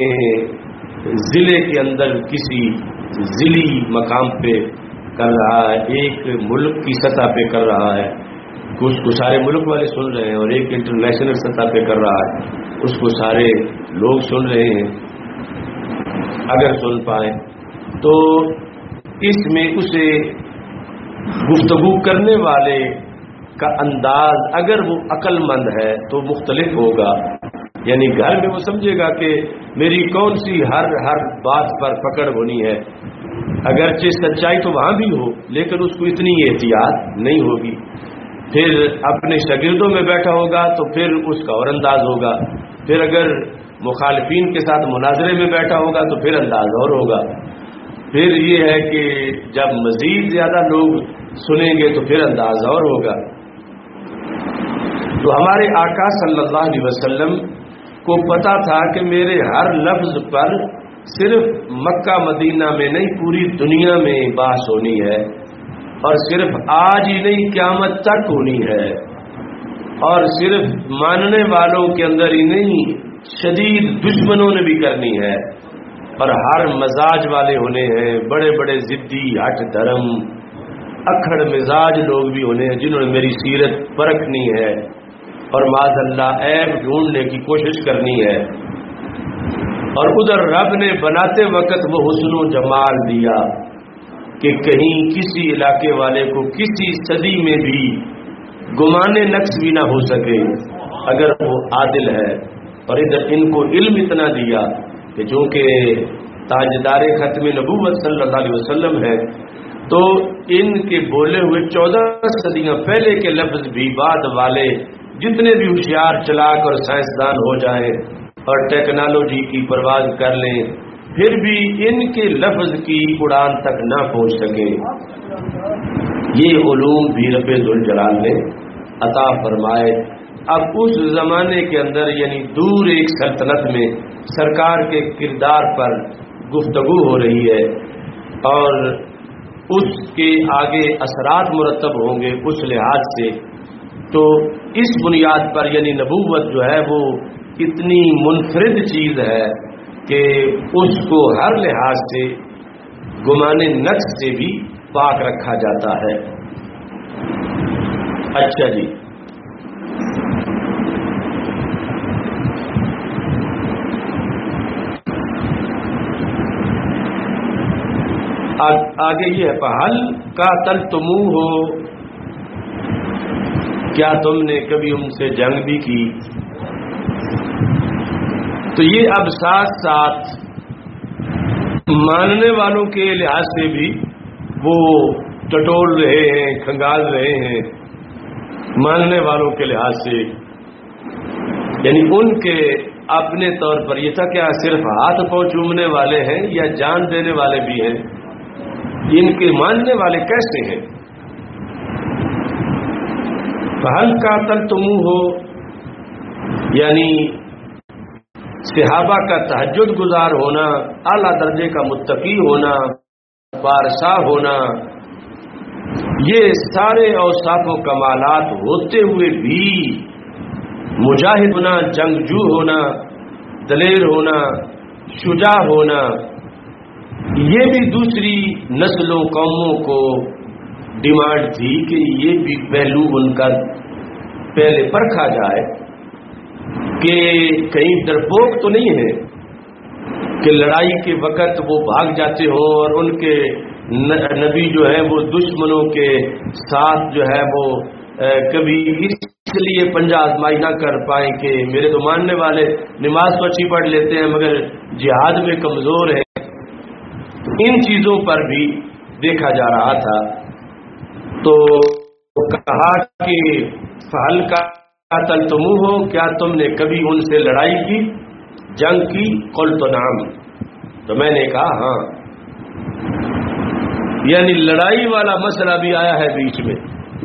ضلع کے اندر کسی ضلعی مقام پہ کر رہا ہے، ایک ملک کی سطح پہ کر رہا ہے، اس کو سارے ملک والے سن رہے ہیں، اور ایک انٹرنیشنل سطح پہ کر رہا ہے، اس کو سارے لوگ سن رہے ہیں اگر سن پائیں۔ تو اس میں اسے گفتگو کرنے والے کا انداز اگر وہ عقل مند ہے تو مختلف ہوگا. یعنی گھر میں وہ سمجھے گا کہ میری کون سی ہر بات پر پکڑ ہونی ہے، اگرچہ سچائی تو وہاں بھی ہو لیکن اس کو اتنی احتیاط نہیں ہوگی. پھر اپنے شاگردوں میں بیٹھا ہوگا تو پھر اس کا اور انداز ہوگا. پھر اگر مخالفین کے ساتھ مناظرے میں بیٹھا ہوگا تو پھر انداز اور ہوگا. پھر یہ ہے کہ جب مزید زیادہ لوگ سنیں گے تو پھر انداز اور ہوگا. تو ہمارے آقا صلی اللہ علیہ وسلم کو پتا تھا کہ میرے ہر لفظ پر صرف مکہ مدینہ میں نہیں پوری دنیا میں بحث ہونی ہے، اور صرف آج ہی نہیں قیامت تک ہونی ہے، اور صرف ماننے والوں کے اندر ہی نہیں شدید دشمنوں نے بھی کرنی ہے، اور ہر مزاج والے ہونے ہیں، بڑے بڑے ضدی ہٹ دھرم اکھڑ مزاج لوگ بھی ہونے ہیں جنہوں نے میری سیرت پرکھنی ہے اور معاذ اللہ عیب ڈھونڈنے کی کوشش کرنی ہے. اور ادھر رب نے بناتے وقت وہ حسن و جمال دیا کہ کہیں کسی علاقے والے کو کسی صدی میں بھی گمانے نقص بھی نہ ہو سکے اگر وہ عادل ہے. اور ادھر ان کو علم اتنا دیا کہ جو کہ تاجدار ختم نبوت صلی اللہ علیہ وسلم ہے، تو ان کے بولے ہوئے 14 صدیاں پہلے کے لفظ بھی بعد والے جتنے بھی ہوشیار چلاک اور سائنسدان ہو جائیں اور ٹیکنالوجی کی پرواز کر لیں پھر بھی ان کے لفظ کی اڑان تک نہ پہنچ سکے. یہ علوم بھی رب ذوالجلال نے عطا فرمائے. اب اس زمانے کے اندر یعنی دور ایک سلطنت میں سرکار کے کردار پر گفتگو ہو رہی ہے اور اس کے آگے اثرات مرتب ہوں گے اس لحاظ سے. تو اس بنیاد پر یعنی نبوت جو ہے وہ اتنی منفرد چیز ہے کہ اس کو ہر لحاظ سے گمانے نقص سے بھی پاک رکھا جاتا ہے. اچھا جی، آگے یہ ہے پہل کا تل تمو ہو، کیا تم نے کبھی ان سے جنگ بھی کی؟ تو یہ اب ساتھ ساتھ ماننے والوں کے لحاظ سے بھی وہ ٹٹول رہے ہیں، کھنگال رہے ہیں. ماننے والوں کے لحاظ سے یعنی ان کے اپنے طور پر یہ تھا کہ صرف ہاتھ پاؤں چومنے والے ہیں یا جان دینے والے بھی ہیں. ان کے ماننے والے کیسے ہیں؟ پہل کا تل تمو ہو یعنی صحابہ کا تہجد گزار ہونا، اعلیٰ درجے کا متقی ہونا، پارسا ہونا، یہ سارے اوصاف و کمالات ہوتے ہوئے بھی مجاہد ہونا، جنگجو ہونا، دلیر ہونا، شجاع ہونا، یہ بھی دوسری نسلوں قوموں کو ڈیمانڈ تھی کہ یہ بھی پہلو ان کا پہلے پرکھا جائے کہ کہیں ڈرپوک تو نہیں ہے کہ لڑائی کے وقت وہ بھاگ جاتے ہوں اور ان کے نبی جو ہے وہ دشمنوں کے ساتھ جو ہے وہ کبھی اس لیے پنجہ آزمائی نہ کر پائیں کہ میرے تو ماننے والے نماز تو اچھی پڑھ لیتے ہیں مگر جہاد میں کمزور ہیں. ان چیزوں پر بھی دیکھا جا رہا تھا. تو کہا کہ فہل کا قتل تمو ہو، کیا تم نے کبھی ان سے لڑائی کی، جنگ کی؟ قلت نعم، تو میں نے کہا ہاں. یعنی لڑائی والا مسئلہ بھی آیا ہے بیچ میں.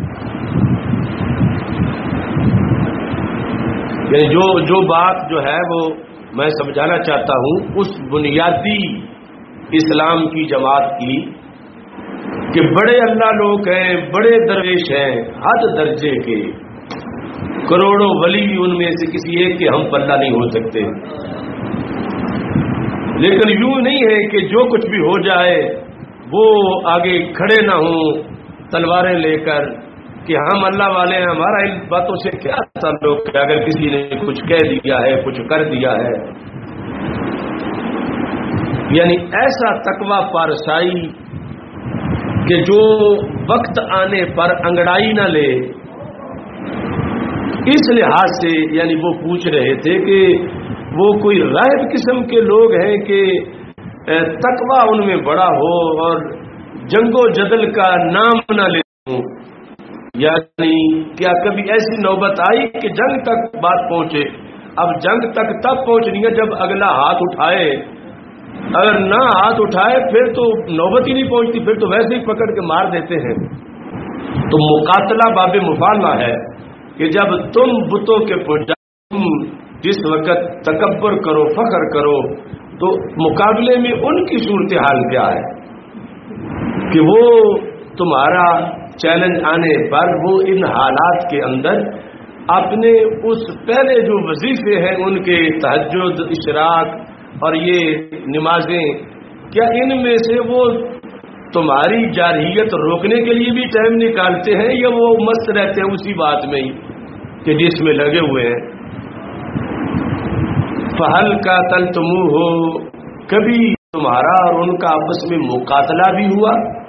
یعنی جو بات جو ہے وہ میں سمجھانا چاہتا ہوں اس بنیادی اسلام کی جماعت کی کہ بڑے اللہ لوگ ہیں، بڑے درویش ہیں، حد درجے کے کروڑوں ولی بھی ان میں سے کسی ایک کے ہم پلہ نہیں ہو سکتے. لیکن یوں نہیں ہے کہ جو کچھ بھی ہو جائے وہ آگے کھڑے نہ ہوں تلواریں لے کر کہ ہم اللہ والے ہیں، ہمارا ان باتوں سے کیا تعلق ہے اگر کسی نے کچھ کہہ دیا ہے، کچھ کر دیا ہے. یعنی ایسا تقوی پارسائی کہ جو وقت آنے پر انگڑائی نہ لے اس لحاظ سے یعنی وہ پوچھ رہے تھے کہ وہ کوئی راہب قسم کے لوگ ہیں کہ تقوی ان میں بڑا ہو اور جنگ و جدل کا نام نہ لے ہوں، یعنی کیا کبھی ایسی نوبت آئی کہ جنگ تک بات پہنچے؟ اب جنگ تک تب پہنچنی ہے جب اگلا ہاتھ اٹھائے، اگر نہ ہاتھ اٹھائے پھر تو نوبت ہی نہیں پہنچتی، پھر تو ویسے ہی پکڑ کے مار دیتے ہیں۔ تو مقاتلہ باب مفالہ ہے کہ جب تم بتوں کے پجاری تم جس وقت تکبر کرو، فخر کرو، تو مقابلے میں ان کی صورتحال کیا ہے کہ وہ تمہارا چیلنج آنے پر وہ ان حالات کے اندر اپنے اس پہلے جو وظیفے ہیں ان کے تہجد، اشراق اور یہ نمازیں، کیا ان میں سے وہ تمہاری جارحیت روکنے کے لیے بھی ٹائم نکالتے ہیں یا وہ مست رہتے ہیں اسی بات میں ہی کہ جس میں لگے ہوئے ہیں؟ فہل قاتلتموہ، کبھی تمہارا اور ان کا آپس میں مقاتلہ بھی ہوا؟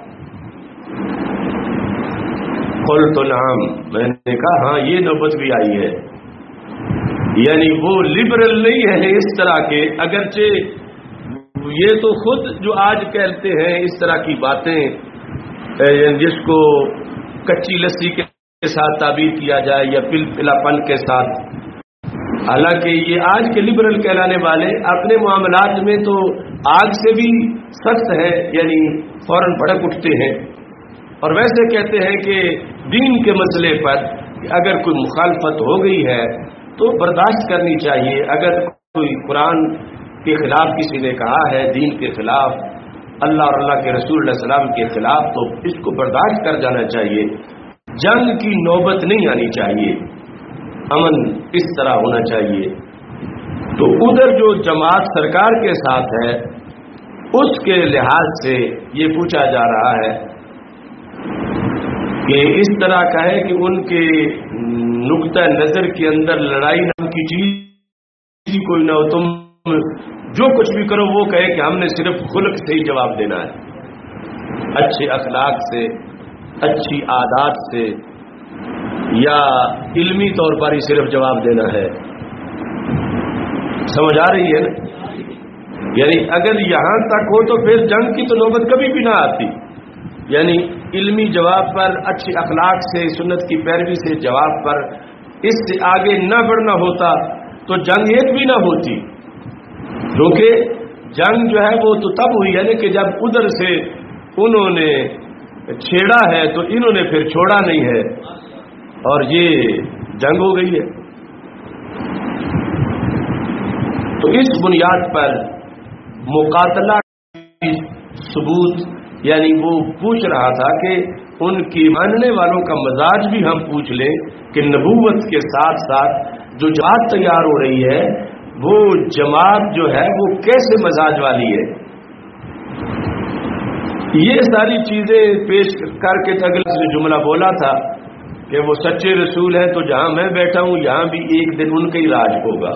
قلت نعم، میں نے کہا ہاں یہ نوبت بھی آئی ہے۔ یعنی وہ لبرل نہیں ہے اس طرح کے، اگرچہ یہ تو خود جو آج کہتے ہیں اس طرح کی باتیں جس کو کچی لسی کے ساتھ تعبیر کیا جائے یا پلا پن کے ساتھ، حالانکہ یہ آج کے لبرل کہلانے والے اپنے معاملات میں تو آگ سے بھی سخت ہے، یعنی فوراً بھڑک اٹھتے ہیں اور ویسے کہتے ہیں کہ دین کے مسئلے پر اگر کوئی مخالفت ہو گئی ہے تو برداشت کرنی چاہیے، اگر کوئی قرآن کے خلاف کسی نے کہا ہے، دین کے خلاف، اللہ اور اللہ کے رسول علیہ السلام کے خلاف، تو اس کو برداشت کر جانا چاہیے۔ جنگ کی نوبت نہیں آنی چاہیے، امن اس طرح ہونا چاہیے۔ تو ادھر جو جماعت سرکار کے ساتھ ہے اس کے لحاظ سے یہ پوچھا جا رہا ہے کہ اس طرح کا ہے کہ ان کے نقطہ نظر کے اندر لڑائی نام کی چیز کوئی نہ ہو، تم جو کچھ بھی کرو وہ کہے کہ ہم نے صرف خلق سے ہی جواب دینا ہے، اچھے اخلاق سے، اچھی عادات سے، یا علمی طور پر ہی صرف جواب دینا ہے۔ سمجھ آ رہی ہے نا؟ یعنی اگر یہاں تک ہو تو پھر جنگ کی تو نوبت کبھی بھی نہ آتی، یعنی علمی جواب پر، اچھی اخلاق سے، سنت کی پیروی سے جواب پر اس سے آگے نہ بڑھنا ہوتا تو جنگ ایک بھی نہ ہوتی، کیونکہ جنگ جو ہے وہ تو تب ہوئی ہے کہ جب ادھر سے انہوں نے چھیڑا ہے تو انہوں نے پھر چھوڑا نہیں ہے اور یہ جنگ ہو گئی ہے۔ تو اس بنیاد پر مقاتلہ کی ثبوت، یعنی وہ پوچھ رہا تھا کہ ان کی ماننے والوں کا مزاج بھی ہم پوچھ لیں کہ نبوت کے ساتھ ساتھ جو جماعت تیار ہو رہی ہے وہ جماعت جو ہے وہ کیسے مزاج والی ہے۔ یہ ساری چیزیں پیش کر کے اگلا سے جملہ بولا تھا کہ وہ سچے رسول ہیں، تو جہاں میں بیٹھا ہوں یہاں بھی ایک دن ان کا ہی راج ہوگا،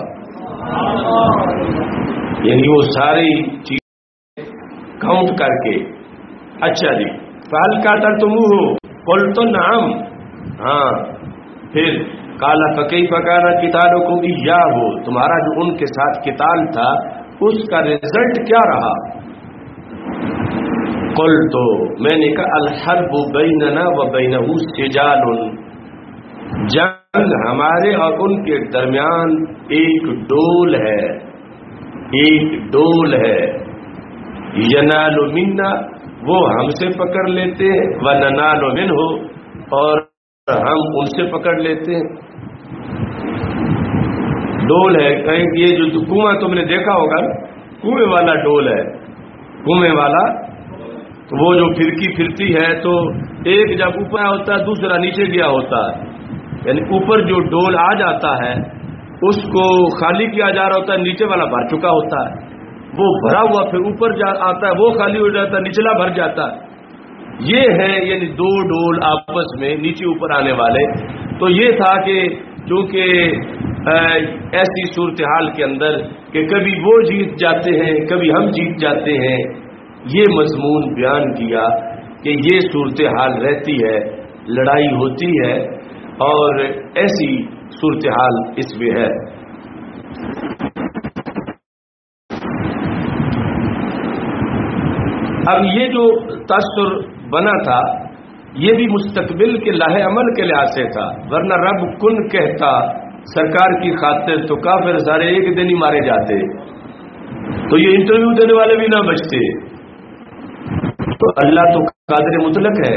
یعنی وہ ساری چیزیں کاؤنٹ کر کے۔ اچھا جی، فعل قاتلتموہ، قلت نعم، ہاں، پھر قال فکیف کان قتالکم ایاہ، تمہارا جو ان کے ساتھ قتال تھا اس کا رزلٹ کیا رہا؟ قلت، میں نے کہا الحرب بیننا و بینہ سجال، جنگ ہمارے اور ان کے درمیان ایک ڈول ہے، ایک ڈول ہے، ینال منا، وہ ہم سے پکڑ لیتے ہیں، وَنَنَالُ مِنْهُ، اور ہم ان سے پکڑ لیتے ہیں۔ ڈول ہے، کہیں یہ جو کنواں تم نے دیکھا ہوگا، کنویں والا ڈول ہے، کنویں والا، وہ جو پھرکی پھرتی ہے تو ایک جب اوپر ہوتا ہے دوسرا نیچے گیا ہوتا ہے، یعنی اوپر جو ڈول آ جاتا ہے اس کو خالی کیا جا رہا ہوتا ہے، نیچے والا بھر چکا ہوتا ہے، وہ بھرا ہوا پھر اوپر آتا ہے، وہ خالی ہو جاتا ہے، نچلا بھر جاتا ہے۔ یہ ہے یعنی دو ڈول آپس میں نیچے اوپر آنے والے۔ تو یہ تھا کہ چونکہ ایسی صورتحال کے اندر کہ کبھی وہ جیت جاتے ہیں کبھی ہم جیت جاتے ہیں، یہ مضمون بیان کیا کہ یہ صورتحال رہتی ہے، لڑائی ہوتی ہے، اور ایسی صورتحال اس میں ہے۔ اب یہ جو تاثر بنا تھا یہ بھی مستقبل کے لاہ عمل کے لحاظ سے تھا، ورنہ رب کن کہتا سرکار کی خاطر تو کافر سارے ایک دن ہی مارے جاتے، تو یہ انٹرویو دینے والے بھی نہ بچتے۔ تو اللہ تو قادر مطلق ہے،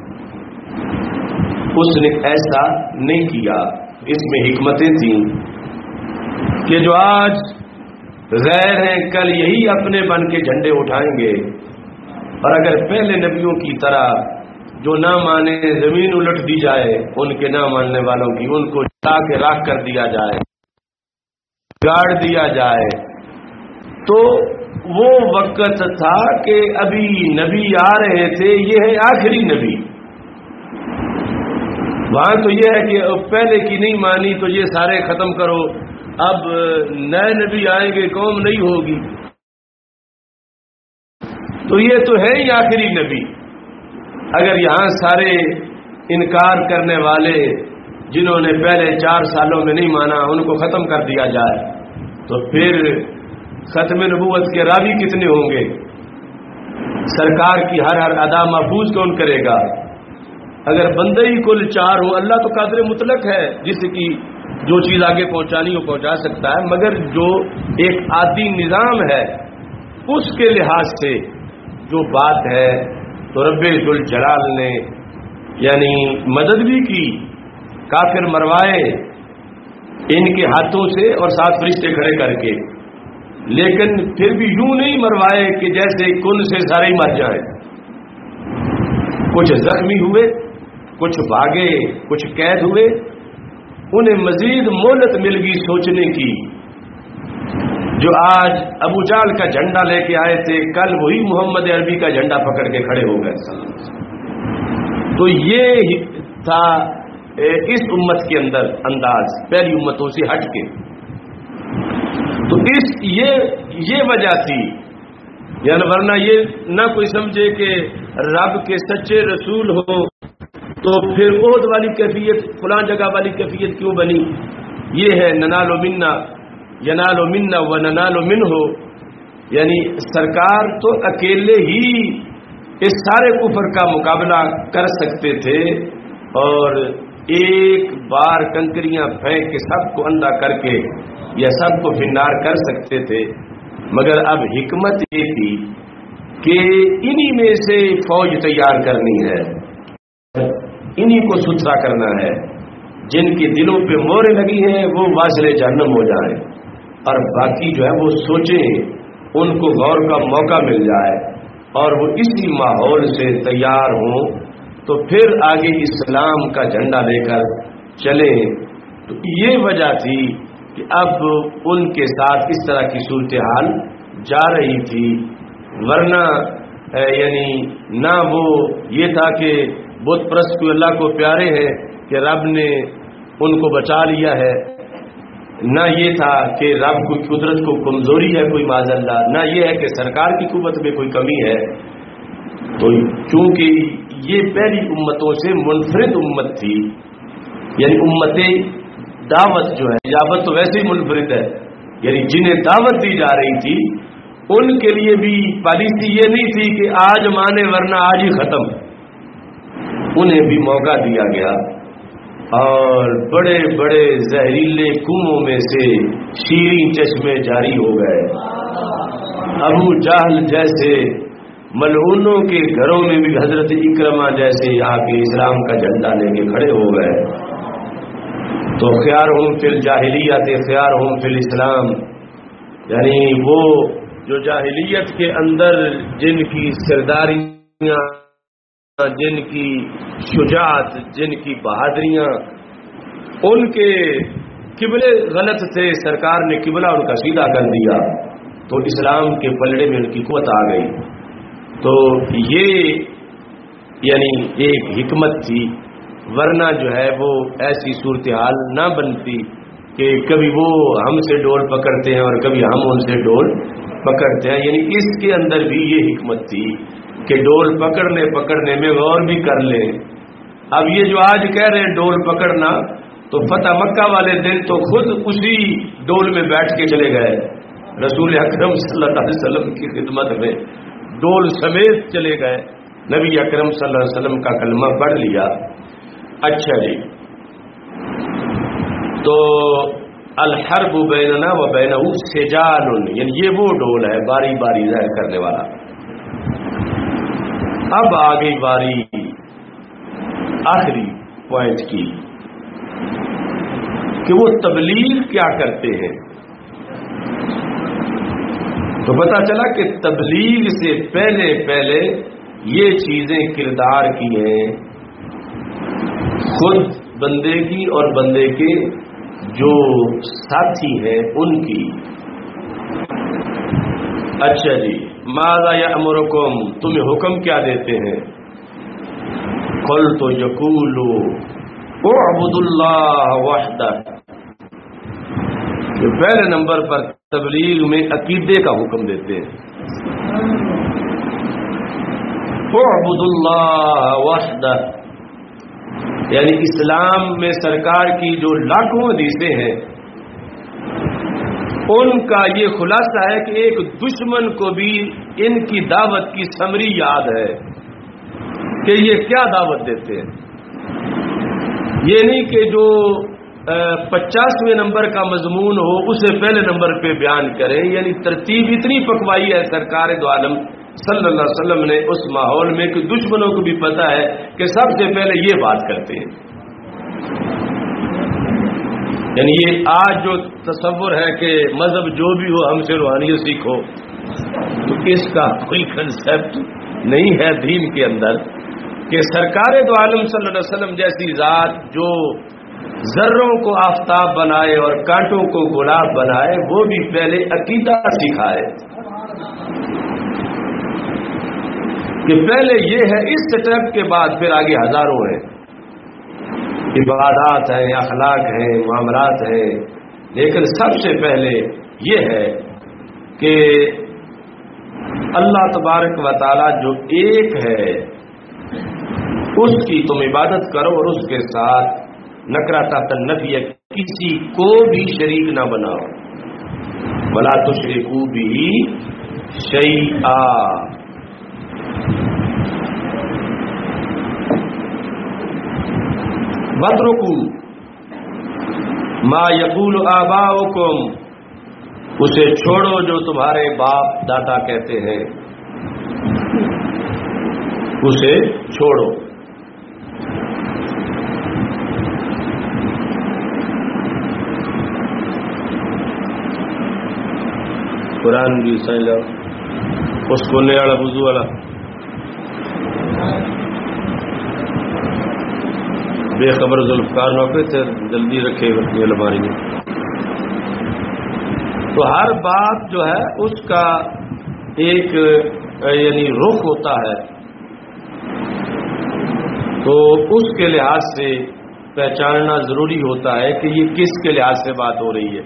اس نے ایسا نہیں کیا۔ اس میں حکمتیں تھیں کہ جو آج غیر ہیں کل یہی اپنے بن کے جھنڈے اٹھائیں گے، اور اگر پہلے نبیوں کی طرح جو نہ مانے زمین الٹ دی جائے ان کے نہ ماننے والوں کی، ان کو جلا کے راکھ کر دیا جائے، گاڑ دیا جائے، تو وہ وقت تھا کہ ابھی نبی آ رہے تھے، یہ ہے آخری نبی۔ وہاں تو یہ ہے کہ پہلے کی نہیں مانی تو یہ سارے ختم کرو، اب نئے نبی آئیں گے قوم نہیں ہوگی، تو یہ تو ہے ہی آخری نبی۔ اگر یہاں سارے انکار کرنے والے جنہوں نے پہلے 4 سالوں میں نہیں مانا ان کو ختم کر دیا جائے تو پھر ختم نبوت کے راوی کتنے ہوں گے؟ سرکار کی ہر ادا محفوظ کون کرے گا؟ اگر بندے ہی کل 4 ہوں، اللہ تو قادر مطلق ہے، جس کی جو چیز آگے پہنچانی ہو پہنچا سکتا ہے، مگر جو ایک عادی نظام ہے اس کے لحاظ سے جو بات ہے تو رب ذوالجلال نے یعنی مدد بھی کی، کافر مروائے ان کے ہاتھوں سے اور 7 فرشتے کھڑے کر کے، لیکن پھر بھی یوں نہیں مروائے کہ جیسے کن سے سارے ہی مر جائیں۔ کچھ زخمی ہوئے، کچھ بھاگے، کچھ قید ہوئے، انہیں مزید مہلت مل گئی سوچنے کی۔ جو آج ابو جہل کا جھنڈا لے کے آئے تھے کل وہی محمد عربی کا جھنڈا پکڑ کے کھڑے ہو گئے۔ تو یہ تھا اس امت کے اندر انداز پہلی امتوں سے ہٹ کے، تو یہ وجہ تھی، یعنی ورنہ یہ نہ کوئی سمجھے کہ رب کے سچے رسول ہو تو پھر عہد والی کیفیت فلاں جگہ والی کیفیت کیوں بنی؟ یہ ہے ننال منا ینال منا و ننال منہ، یعنی سرکار تو اکیلے ہی اس سارے کفر کا مقابلہ کر سکتے تھے اور ایک بار کنکریاں پھینک کے سب کو اندھا کر کے یا سب کو فنار کر سکتے تھے، مگر اب حکمت یہ تھی کہ انہی میں سے فوج تیار کرنی ہے، انہی کو ستھرا کرنا ہے، جن کے دلوں پہ موریں لگی ہیں وہ واصل جہنم ہو جائیں، اور باقی جو ہے وہ سوچیں، ان کو غور کا موقع مل جائے اور وہ اسی ماحول سے تیار ہوں تو پھر آگے اسلام کا جھنڈا لے کر چلیں۔ تو یہ وجہ تھی کہ اب ان کے ساتھ اس طرح کی صورتحال جا رہی تھی، ورنہ یعنی نہ وہ یہ تھا کہ بت پرست کو اللہ کو پیارے ہیں کہ رب نے ان کو بچا لیا ہے، نہ یہ تھا کہ رب کی قدرت کو کمزوری ہے کوئی معاذ اللہ، نہ یہ ہے کہ سرکار کی قوت میں کوئی کمی ہے۔ تو چونکہ یہ پہلی امتوں سے منفرد امت تھی، یعنی امت دعوت جو ہے، اجابت تو ویسے ہی منفرد ہے، یعنی جنہیں دعوت دی جا رہی تھی ان کے لیے بھی پالیسی یہ نہیں تھی کہ آج مانے ورنہ آج ہی ختم، انہیں بھی موقع دیا گیا، اور بڑے بڑے زہریلے کنویں میں سے شیریں چشمے جاری ہو گئے۔ ابو جہل جیسے ملعونوں کے گھروں میں بھی حضرت اکرمہ جیسے آ کے اسلام کا جھنڈا لے کے کھڑے ہو گئے۔ تو خیارہم فی الجاہلیت خیارہم فی الاسلام، یعنی وہ جو جاہلیت کے اندر جن کی سرداریاں، جن کی شجاعت، جن کی بہادریاں، ان کے قبلے غلط تھے، سرکار نے قبلہ ان کا سیدھا کر دیا تو اسلام کے پلڑے میں ان کی قوت آ گئی۔ تو یہ یعنی ایک حکمت تھی، ورنہ جو ہے وہ ایسی صورتحال نہ بنتی کہ کبھی وہ ہم سے ڈول پکڑتے ہیں اور کبھی ہم ان سے ڈول پکڑتے ہیں، یعنی اس کے اندر بھی یہ حکمت تھی کہ ڈول پکڑنے میں غور بھی کر لیں۔ اب یہ جو آج کہہ رہے ہیں ڈول پکڑنا، تو فتح مکہ والے دن تو خود اسی ڈول میں بیٹھ کے چلے گئے رسول اکرم صلی اللہ علیہ وسلم کی خدمت میں، ڈول سمیت چلے گئے، نبی اکرم صلی اللہ علیہ وسلم کا کلمہ پڑھ لیا۔ اچھا جی، تو الحرب بیننا و بینہ سجال، یعنی یہ وہ ڈول ہے باری باری ظاہر کرنے والا۔ اب آ گئی باری آخری پوائنٹ کی کہ وہ تبلیغ کیا کرتے ہیں۔ تو پتا چلا کہ تبلیغ سے پہلے یہ چیزیں کردار کی ہیں، خود بندے کی اور بندے کے جو ساتھی ہیں ان کی۔ اچھا جی، ماذا یأمرکم، تمہیں حکم کیا دیتے ہیں؟ قلت یقول اعبدوا اللہ وحدہ، جو پہلے نمبر پر تبلیغ میں عقیدے کا حکم دیتے ہیں۔ اعبدوا اللہ وحدہ، یعنی اسلام میں سرکار کی جو لاکھوں حدیثیں ہیں ان کا یہ خلاصہ ہے کہ ایک دشمن کو بھی ان کی دعوت کی سمری یاد ہے کہ یہ کیا دعوت دیتے ہیں۔ یہ نہیں کہ جو 50ویں نمبر کا مضمون ہو اسے پہلے نمبر پہ بیان کریں، یعنی ترتیب اتنی پکوائی ہے سرکار دو عالم صلی اللہ علیہ وسلم نے اس ماحول میں کہ دشمنوں کو بھی پتا ہے کہ سب سے پہلے یہ بات کرتے ہیں۔ یعنی یہ آج جو تصور ہے کہ مذہب جو بھی ہو ہم سے روحانیت سیکھو، تو اس کا کوئی کنسپٹ نہیں ہے دین کے اندر کہ سرکار دو عالم صلی اللہ علیہ وسلم جیسی ذات جو ذروں کو آفتاب بنائے اور کانٹوں کو گلاب بنائے، وہ بھی پہلے عقیدہ سکھائے کہ پہلے یہ ہے، اس سٹیپ کے بعد پھر آگے ہزاروں ہیں، عبادات ہیں، اخلاق ہیں، معاملات ہیں، لیکن سب سے پہلے یہ ہے کہ اللہ تبارک و تعالی جو ایک ہے اس کی تم عبادت کرو اور اس کے ساتھ نکرہ تحت النفی، کسی کو بھی شریک نہ بناؤ، ولا تشرکوا بہ شیئا۔ وَاتْرُكُوا مَا يَقُولُ آبَاؤُكُمْ، اسے چھوڑو جو تمہارے باپ دادا کہتے ہیں، اسے چھوڑو۔ قرآن بھی سمجھ لو، اس کھولنے والا وضو والا بے خبر ذوالفقار نوکے سے جلدی رکھے اپنی الماری میں۔ تو ہر بات جو ہے اس کا ایک یعنی رخ ہوتا ہے، تو اس کے لحاظ سے پہچاننا ضروری ہوتا ہے کہ یہ کس کے لحاظ سے بات ہو رہی ہے۔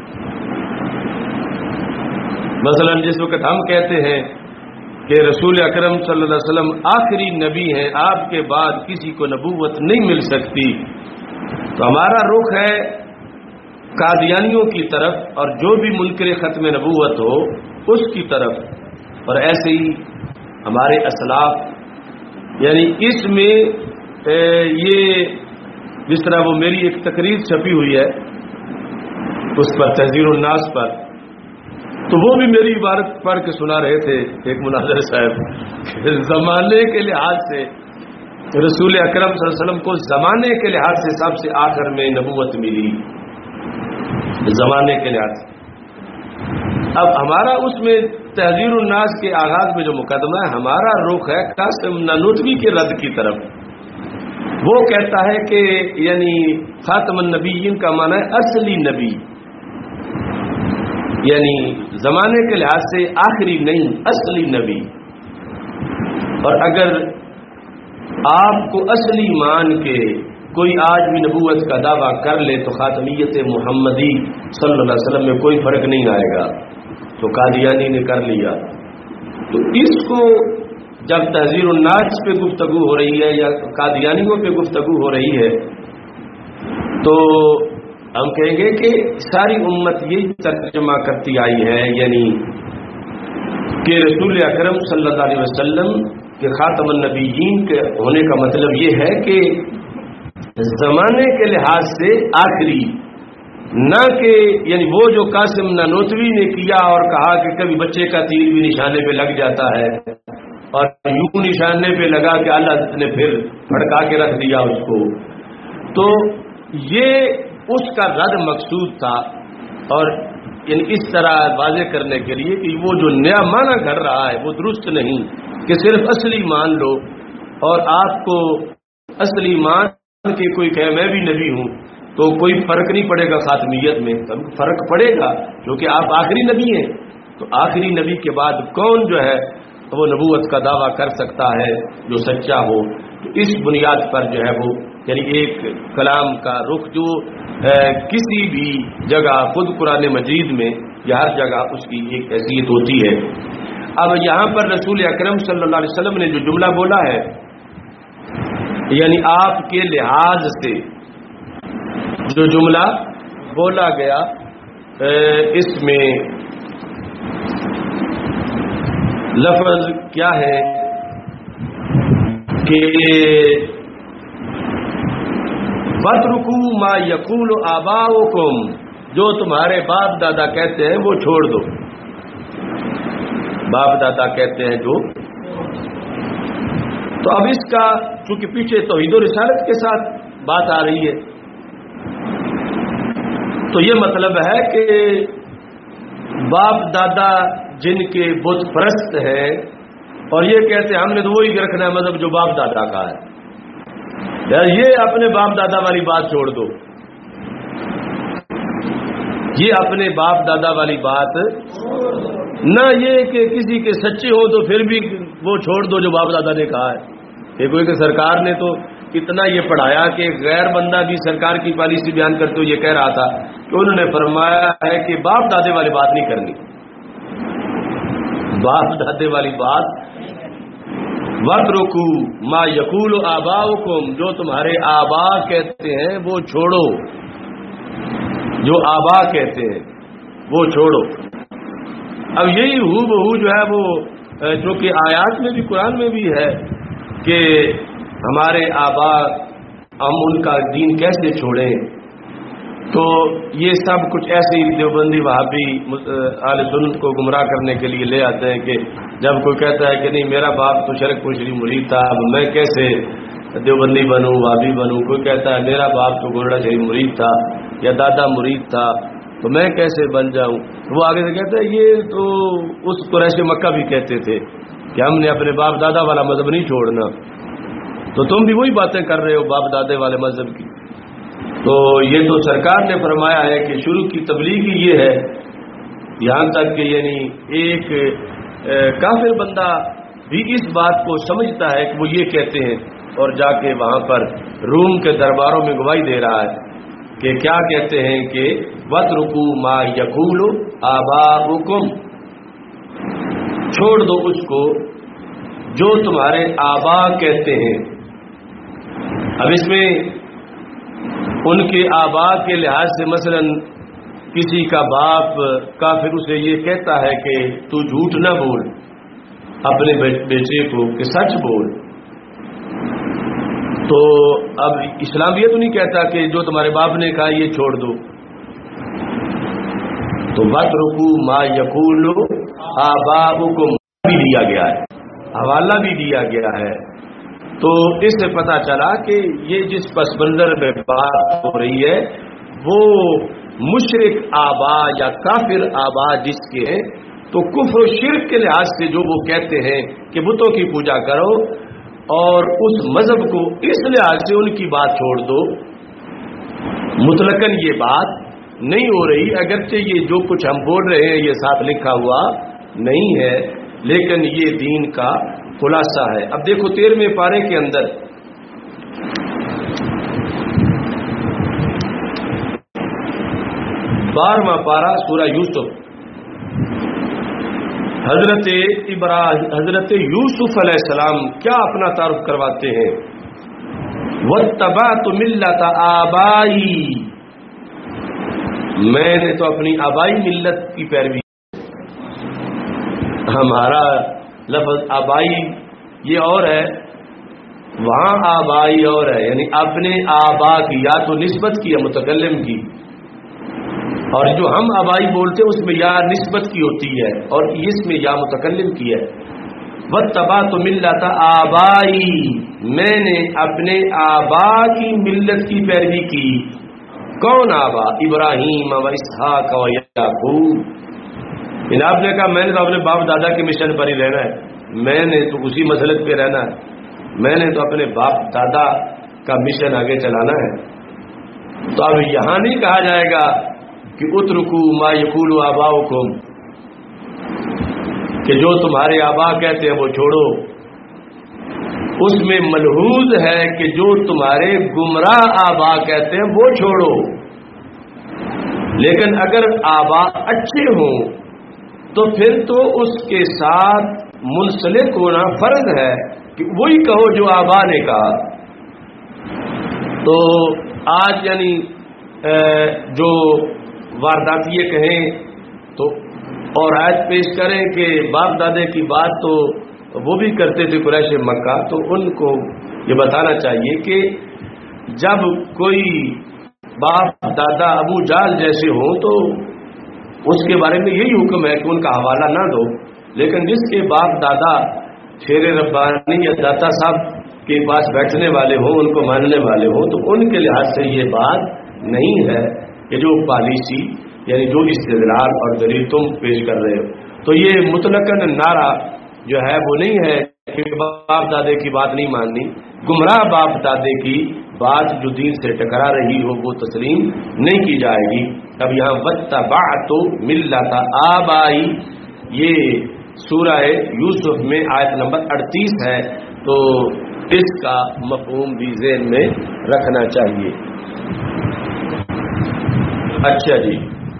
مثلا جس وقت ہم کہتے ہیں کہ رسول اکرم صلی اللہ علیہ وسلم آخری نبی ہیں، آپ کے بعد کسی کو نبوت نہیں مل سکتی، تو ہمارا رخ ہے قادیانیوں کی طرف اور جو بھی منکر ختم نبوت ہو اس کی طرف، اور ایسے ہی ہمارے اسلاف، یعنی اس میں یہ جس طرح وہ میری ایک تقریر چھپی ہوئی ہے اس پر تحذیر الناس پر، تو وہ بھی میری عبارت پڑھ کے سنا رہے تھے ایک مناظر صاحب کہ زمانے کے لحاظ سے رسول اکرم صلی اللہ علیہ وسلم کو زمانے کے لحاظ سے سب سے آخر میں نبوت ملی، زمانے کے لحاظ سے۔ اب ہمارا اس میں تحذیر الناس کے آغاز میں جو مقدمہ ہے، ہمارا رخ ہے قاسم نانوتوی کے رد کی طرف۔ وہ کہتا ہے کہ یعنی خاتم النبیین کا معنی ہے اصلی نبی، یعنی زمانے کے لحاظ سے آخری نہیں، اصلی نبی۔ اور اگر آپ کو اصلی مان کے کوئی آج بھی نبوت کا دعویٰ کر لے تو خاتمیت محمدی صلی اللہ علیہ وسلم میں کوئی فرق نہیں آئے گا، تو قادیانی نے کر لیا۔ تو اس کو جب تحذیر الناس پہ گفتگو ہو رہی ہے یا قادیانیوں پہ گفتگو ہو رہی ہے، تو ہم کہیں گے کہ ساری امت یہی ترجمہ کرتی آئی ہے، یعنی کہ رسول اکرم صلی اللہ علیہ وسلم کے خاتم النبیین کے ہونے کا مطلب یہ ہے کہ زمانے کے لحاظ سے آخری، نہ کہ یعنی وہ جو قاسم نانوتوی نے کیا اور کہا کہ کبھی بچے کا تیر بھی نشانے پہ لگ جاتا ہے اور یوں نشانے پہ لگا کہ اللہ نے پھر پھڑکا کے رکھ دیا اس کو، تو یہ اس کا رد مقصود تھا، اور یعنی اس طرح واضح کرنے کے لیے کہ وہ جو نیا معنی گھڑ رہا ہے وہ درست نہیں کہ صرف اصلی مان لو اور آپ کو اصلی مان کے کوئی کہ میں بھی نبی ہوں تو کوئی فرق نہیں پڑے گا خاتمیت میں، فرق پڑے گا کیونکہ آپ آخری نبی ہیں، تو آخری نبی کے بعد کون جو ہے وہ نبوت کا دعویٰ کر سکتا ہے جو سچا ہو، تو اس بنیاد پر جو ہے وہ یعنی ایک کلام کا رخ جو کسی بھی جگہ خود قرآن مجید میں یا ہر جگہ اس کی ایک حیثیت ہوتی ہے۔ اب یہاں پر رسول اکرم صلی اللہ علیہ وسلم نے جو جملہ بولا ہے، یعنی آپ کے لحاظ سے جو جملہ بولا گیا اس میں لفظ کیا ہے کہ وَاتْرُكُوا مَا يَقُولُ آبَاؤُكُمْ، جو تمہارے باپ دادا کہتے ہیں وہ چھوڑ دو، باپ دادا کہتے ہیں جو، تو اب اس کا چونکہ پیچھے توحید و رسالت کے ساتھ بات آ رہی ہے تو یہ مطلب ہے کہ باپ دادا جن کے بت پرست ہیں اور یہ کہتے ہیں ہم نے تو وہی رکھنا ہے مذہب جو باپ دادا کا ہے، یہ اپنے باپ دادا والی بات چھوڑ دو، یہ اپنے باپ دادا والی بات نہ، یہ کہ کسی کے سچے ہو تو پھر بھی وہ چھوڑ دو جو باپ دادا نے کہا ہے۔ یہ کوئی کہ سرکار نے تو اتنا یہ پڑھایا کہ غیر بندہ بھی سرکار کی پالیسی بیان کرتے ہوئے یہ کہہ رہا تھا کہ انہوں نے فرمایا ہے کہ باپ دادے والی بات نہیں کرنی، باپ دادے والی بات وَاتْرُكُوا مَا يَقُولُ آبَاؤُكُمْ، جو تمہارے آبا کہتے ہیں وہ چھوڑو، جو آبا کہتے ہیں وہ چھوڑو۔ اب یہی ہو بہو جو ہے وہ جو کہ آیات میں بھی قرآن میں بھی ہے کہ ہمارے آبا ہم ان کا دین کیسے چھوڑیں، تو یہ سب کچھ ایسے ہی دیوبندی وہابی اہل سنت کو گمراہ کرنے کے لیے لے آتے ہیں کہ جب کوئی کہتا ہے کہ نہیں میرا باپ تو شرک پوشری مرید تھا، اب میں کیسے دیوبندی بنوں وہابی بنوں، کوئی کہتا ہے میرا باپ تو گولڑا شریف مرید تھا یا دادا مرید تھا تو میں کیسے بن جاؤں، وہ آگے سے کہتا ہے یہ تو اس قریش مکہ بھی کہتے تھے کہ ہم نے اپنے باپ دادا والا مذہب نہیں چھوڑنا، تو تم بھی وہی باتیں کر رہے ہو باپ دادے والے مذہب کی۔ تو یہ تو سرکار نے فرمایا ہے کہ شروع کی تبلیغ یہ ہے، یہاں تک کہ یعنی ایک کافر بندہ بھی اس بات کو سمجھتا ہے کہ وہ یہ کہتے ہیں اور جا کے وہاں پر روم کے درباروں میں گواہی دے رہا ہے کہ کیا کہتے ہیں کہ وَاتْرُكُوا مَا يَقُولُ آبَاؤُكُمْ، چھوڑ دو اس کو جو تمہارے آبا کہتے ہیں۔ اب اس میں ان کے آبا کے لحاظ سے مثلا کسی کا باپ کافر اسے یہ کہتا ہے کہ تو جھوٹ نہ بول اپنے بیٹے کو کہ سچ بول، تو اب اسلام یہ تو نہیں کہتا کہ جو تمہارے باپ نے کہا یہ چھوڑ دو، تو وَاتْرُكُوا مَا يَقُولُ آبَاؤُكُمْ بھی دیا گیا ہے، حوالہ بھی دیا گیا ہے، تو اس سے پتہ چلا کہ یہ جس پس منظر میں بات ہو رہی ہے وہ مشرک آبا یا کافر آبا جس کے ہیں، تو کفر و شرک کے لحاظ سے جو وہ کہتے ہیں کہ بتوں کی پوجا کرو اور اس مذہب کو اس لحاظ سے ان کی بات چھوڑ دو، مطلقاً یہ بات نہیں ہو رہی، اگرچہ یہ جو کچھ ہم بول رہے ہیں یہ ساتھ لکھا ہوا نہیں ہے لیکن یہ دین کا خلاصہ ہے۔ اب دیکھو 13ویں پارے کے اندر بارہواں پارہ سورہ یوسف، حضرت یوسف علیہ السلام کیا اپنا تعارف کرواتے ہیں واتبعت ملت آبائی، میں نے تو اپنی آبائی ملت کی پیروی. ہمارا لفظ آبائی یہ اور ہے، وہاں آبائی اور ہے، یعنی اپنے آبا کی یا تو نسبت کی یا متکلم کی، اور جو ہم آبائی بولتے ہیں اس میں یا نسبت کی ہوتی ہے اور اس میں یا متکلم کی ہے. واتبعت ملت آبائی، میں نے اپنے آبا کی ملت کی پیروی کی. کون آبا؟ ابراہیم و اسحاق و یعقوب. آپ نے کہا میں نے تو اپنے باپ دادا کے مشن پر ہی رہنا ہے، میں نے تو اسی مسلک پہ رہنا ہے، میں نے تو اپنے باپ دادا کا مشن آگے چلانا ہے. تو اب یہاں نہیں کہا جائے گا کہ اترکو ما یقول آباؤکم، کہ جو تمہارے آبا کہتے ہیں وہ چھوڑو. اس میں ملحوظ ہے کہ جو تمہارے گمراہ آبا کہتے ہیں وہ چھوڑو. لیکن اگر آبا اچھے ہوں تو پھر تو اس کے ساتھ منسلک ہونا فرض ہے کہ وہی کہو جو آبا نے کہا. تو آج یعنی جو واردات یہ کہیں تو اور آیت پیش کریں کہ باپ دادے کی بات تو وہ بھی کرتے تھے قریش مکہ، تو ان کو یہ بتانا چاہیے کہ جب کوئی باپ دادا ابو جہل جیسے ہوں تو اس کے بارے میں یہی حکم ہے کہ ان کا حوالہ نہ دو. لیکن جس کے باپ دادا شیر ربانی یا داتا صاحب کے پاس بیٹھنے والے ہوں، ان کو ماننے والے ہوں، تو ان کے لحاظ سے یہ بات نہیں ہے کہ جو پالیسی یعنی جو استدلال اور دلیل تم پیش کر رہے ہو. تو یہ مطلقاً نعرہ جو ہے وہ نہیں ہے کہ باپ دادے کی بات نہیں ماننی. گمراہ باپ دادے کی بات جو دین سے ٹکرا رہی ہو وہ تسلیم نہیں کی جائے گی. اب یہاں واتبعت ملت آبائی، یہ سورہ یوسف میں آیت نمبر 38 ہے، تو اس کا مفہوم بھی ذہن میں رکھنا چاہیے. اچھا جی،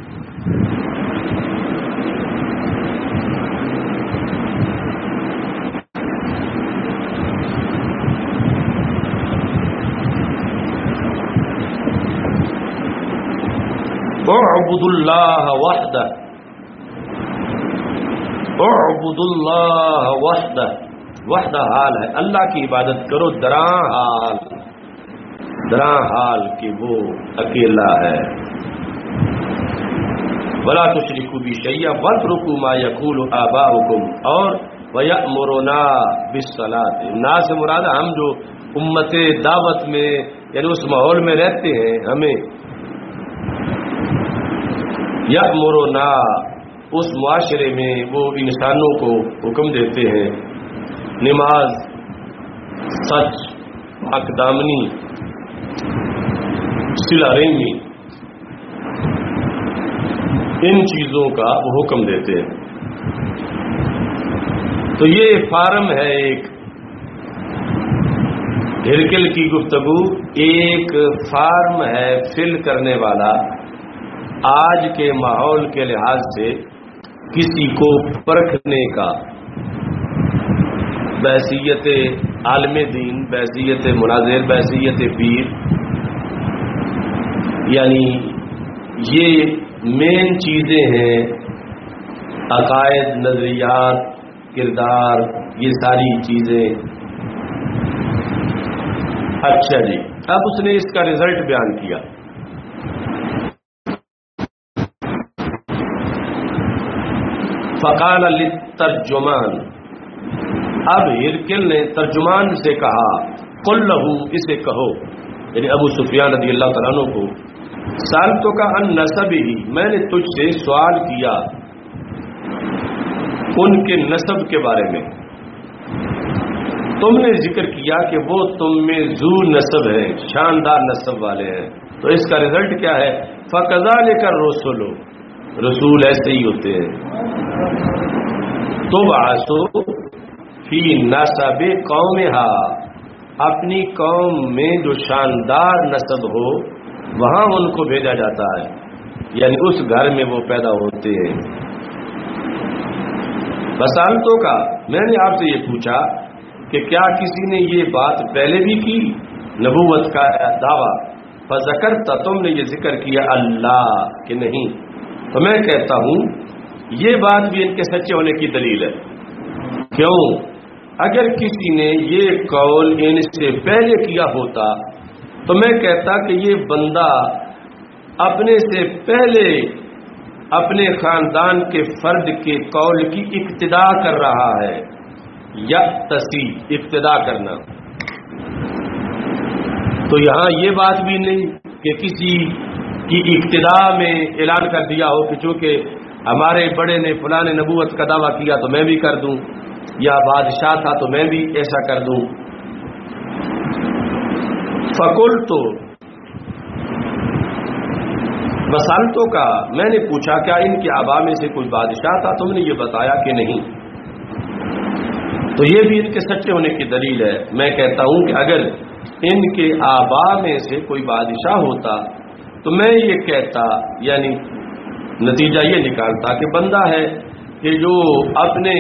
اعبدوا اللہ وحدہ، اعبدوا اللہ وحدہ، وحدہ حال ہے اللہ کی عبادت کرو، دراں حال کہ وہ اکیلا ہے. ولا تشرکوا بہ شیئا واترکوا ما یقول آباؤکم، اور ویأمرنا بالصلاۃ. نا سے مراد ہم جو امت دعوت میں یعنی اس ماحول میں رہتے ہیں، ہمیں یأمرنا اس معاشرے میں وہ انسانوں کو حکم دیتے ہیں نماز، سچ، پاک دامنی، صلہ رحمی، ان چیزوں کا وہ حکم دیتے ہیں. تو یہ فارم ہے ایک ہرکل کی گفتگو، ایک فارم ہے فل کرنے والا آج کے ماحول کے لحاظ سے کسی کو پرکھنے کا، بحیثیت عالم دین، بحیثیت مناظر، بحیثیت پیر. یعنی یہ مین چیزیں ہیں، عقائد، نظریات، کردار، یہ ساری چیزیں. اچھا جی، اب اس نے اس کا رزلٹ بیان کیا. فقال للترجمان، اب ہرکل نے ترجمان سے کہا، قل لہو، اسے کہو، یعنی ابو سفیان رضی اللہ تعالیٰ عنہ کو، سالتو کا ان نسبہ، میں نے تجھ سے سوال کیا ان کے نسب کے بارے میں. تم نے ذکر کیا کہ وہ تم میں ذو نسب ہیں، شاندار نسب والے ہیں، تو اس کا رزلٹ کیا ہے؟ فَكَذَلِكَ الرُّسُلُ، رسول ایسے ہی ہوتے ہیں. تُبْعَثُ فِي نَسَبِ قَوْمِهَا، اپنی قوم میں جو شاندار نسب ہو وہاں ان کو بھیجا جاتا ہے، یعنی اس گھر میں وہ پیدا ہوتے ہیں. بسالتوں کا، میں نے آپ سے یہ پوچھا کہ کیا کسی نے یہ بات پہلے بھی کی نبوت کا دعویٰ، فذکرت تم نے یہ ذکر کیا اللہ کہ نہیں، تو میں کہتا ہوں یہ بات بھی ان کے سچے ہونے کی دلیل ہے۔ کیوں؟ اگر کسی نے یہ قول ان سے پہلے کیا ہوتا تو میں کہتا کہ یہ بندہ اپنے سے پہلے اپنے خاندان کے فرد کے قول کی اقتدا کر رہا ہے، یا تصحیح اقتدا کرنا۔ تو یہاں یہ بات بھی نہیں کہ کسی کی اقتدا میں اعلان کر دیا ہو کہ چونکہ ہمارے بڑے نے فلاں نے نبوت کا دعویٰ کیا تو میں بھی کر دوں، یا بادشاہ تھا تو میں بھی ایسا کر دوں۔ فقلت وسالتوں کا، میں نے پوچھا کیا ان کے آبا میں سے کوئی بادشاہ تھا؟ تم نے یہ بتایا کہ نہیں۔ تو یہ بھی ان کے سچے ہونے کی دلیل ہے۔ میں کہتا ہوں کہ اگر ان کے آبا میں سے کوئی بادشاہ ہوتا تو میں یہ کہتا، یعنی نتیجہ یہ نکالتا کہ بندہ ہے کہ جو اپنے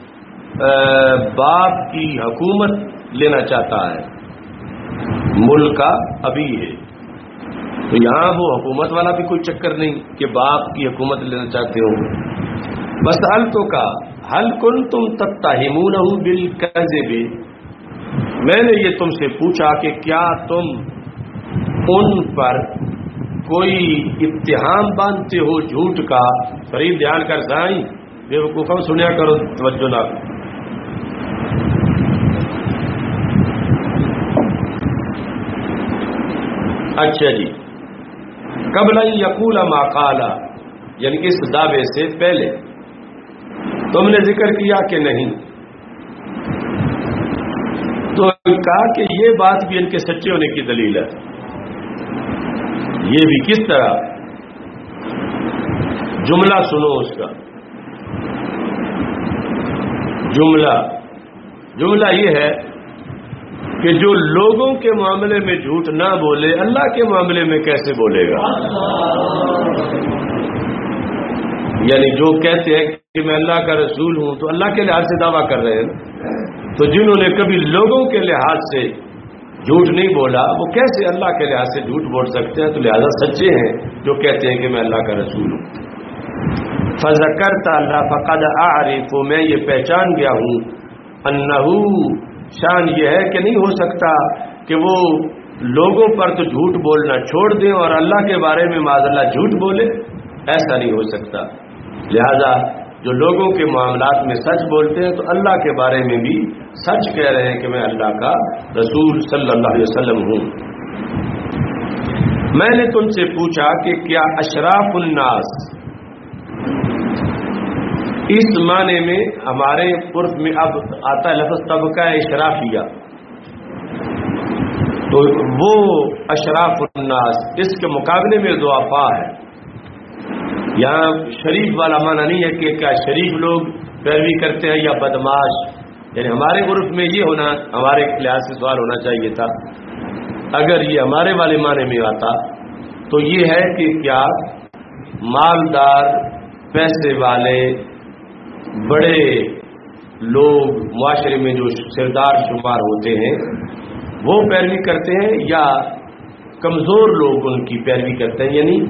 باپ کی حکومت لینا چاہتا ہے، ملک کا ابھی ہے، تو یہاں وہ حکومت والا بھی کوئی چکر نہیں کہ باپ کی حکومت لینا چاہتے ہو۔ وسالتوں کا هل کنتم تتهمونه بالکذب، میں نے یہ تم سے پوچھا کہ کیا تم ان پر کوئی اتہام باندھتے ہو جھوٹ کا؟ فرید دھیان کر سائیں، بے وقوفوں سنیا کرو، توجہ نہ۔ اچھا جی، قبل ان یقول ما قال، یعنی اس دعوے سے پہلے تم نے ذکر کیا کہ نہیں؟ تو کہا کہ یہ بات بھی ان کے سچے ہونے کی دلیل ہے۔ یہ بھی کس طرح؟ جملہ سنو اس کا، جملہ یہ ہے کہ جو لوگوں کے معاملے میں جھوٹ نہ بولے، اللہ کے معاملے میں کیسے بولے گا؟ یعنی جو کہتے ہیں کہ میں اللہ کا رسول ہوں تو اللہ کے لحاظ سے دعویٰ کر رہے ہیں، تو جنہوں نے کبھی لوگوں کے لحاظ سے جھوٹ نہیں بولا وہ کیسے اللہ کے لحاظ سے جھوٹ بول سکتے ہیں؟ تو لہذا سچے ہیں جو کہتے ہیں کہ میں اللہ کا رسول ہوں۔ فذکرت اللہ فقد اعرف، میں یہ پہچان گیا ہوں، انہو، شان یہ ہے کہ نہیں ہو سکتا کہ وہ لوگوں پر تو جھوٹ بولنا چھوڑ دیں اور اللہ کے بارے میں معاذ اللہ جھوٹ بولے، ایسا نہیں ہو سکتا۔ لہذا جو لوگوں کے معاملات میں سچ بولتے ہیں تو اللہ کے بارے میں بھی سچ کہہ رہے ہیں کہ میں اللہ کا رسول صلی اللہ علیہ وسلم ہوں۔ میں نے تم سے پوچھا کہ کیا اشراف الناس، اس معنی میں ہمارے عرف میں اب آتا ہے لفظ طبقہ اشرافیہ، تو وہ اشراف الناس اس کے مقابلے میں ضعفاء ہے۔ یہاں شریف والا معنی نہیں ہے کہ کیا شریف لوگ پیروی کرتے ہیں یا بدماش، یعنی ہمارے عرف میں یہ ہونا، ہمارے لحاظ سے سوال ہونا چاہیے تھا اگر یہ ہمارے والے معنی میں آتا تو یہ ہے کہ کیا مالدار، پیسے والے، بڑے لوگ معاشرے میں جو سردار شمار ہوتے ہیں وہ پیروی کرتے ہیں یا کمزور لوگ ان کی پیروی کرتے ہیں، یعنی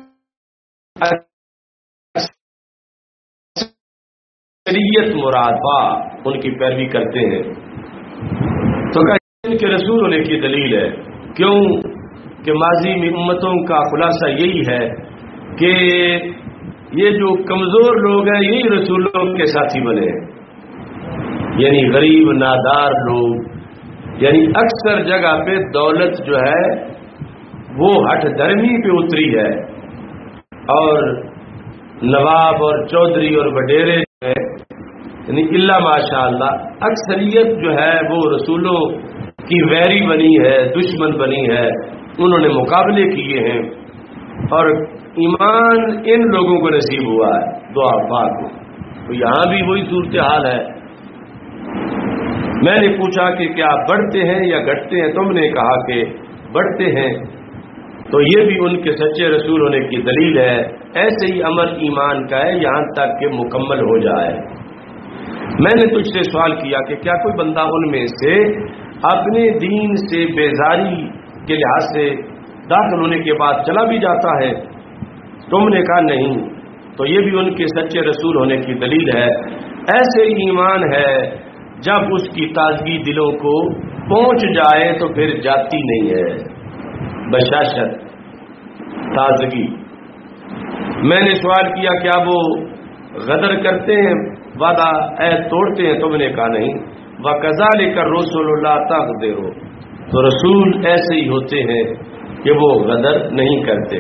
شریعت مرادہ ان کی پیروی کرتے ہیں؟ تو ان کے رسول ہونے کی دلیل ہے۔ کیوں کہ ماضی میں امتوں کا خلاصہ یہی ہے کہ یہ جو کمزور لوگ ہیں یہی رسولوں کے ساتھی بنے ہیں، یعنی غریب نادار لوگ، یعنی اکثر جگہ پہ دولت جو ہے وہ ہٹ دھرمی پہ اتری ہے، اور نواب اور چودھری اور وڈیرے جو ہے یعنی اللہ ماشاء اللہ اکثریت جو ہے وہ رسولوں کی ویری بنی ہے، دشمن بنی ہے، انہوں نے مقابلے کیے ہیں اور ایمان ان لوگوں کو نصیب ہوا ہے ضعفاء کو۔ تو یہاں بھی وہی صورتحال ہے۔ میں نے پوچھا کہ کیا بڑھتے ہیں یا گھٹتے ہیں؟ تم نے کہا کہ بڑھتے ہیں، تو یہ بھی ان کے سچے رسول ہونے کی دلیل ہے۔ ایسے ہی عمل ایمان کا ہے یہاں تک کہ مکمل ہو جائے۔ میں نے تجھ سے سوال کیا کہ کیا کوئی بندہ ان میں سے اپنے دین سے بیزاری کے لحاظ سے داخل ہونے کے بعد چلا بھی جاتا ہے. تم نے کہا نہیں، تو یہ بھی ان کے سچے رسول ہونے کی دلیل ہے. ایسے ایمان ہے جب اس کی تازگی دلوں کو پہنچ جائے تو پھر جاتی نہیں ہے، بشاشت تازگی. میں نے سوال کیا کیا وہ غدر کرتے ہیں، وعدہ عہد توڑتے ہیں؟ تم نے کہا نہیں. وَكَذَلِكَ الرُّسُلُ لَا تَغْدِرُ، تو رسول ایسے ہی ہوتے ہیں کہ وہ غدر نہیں کرتے.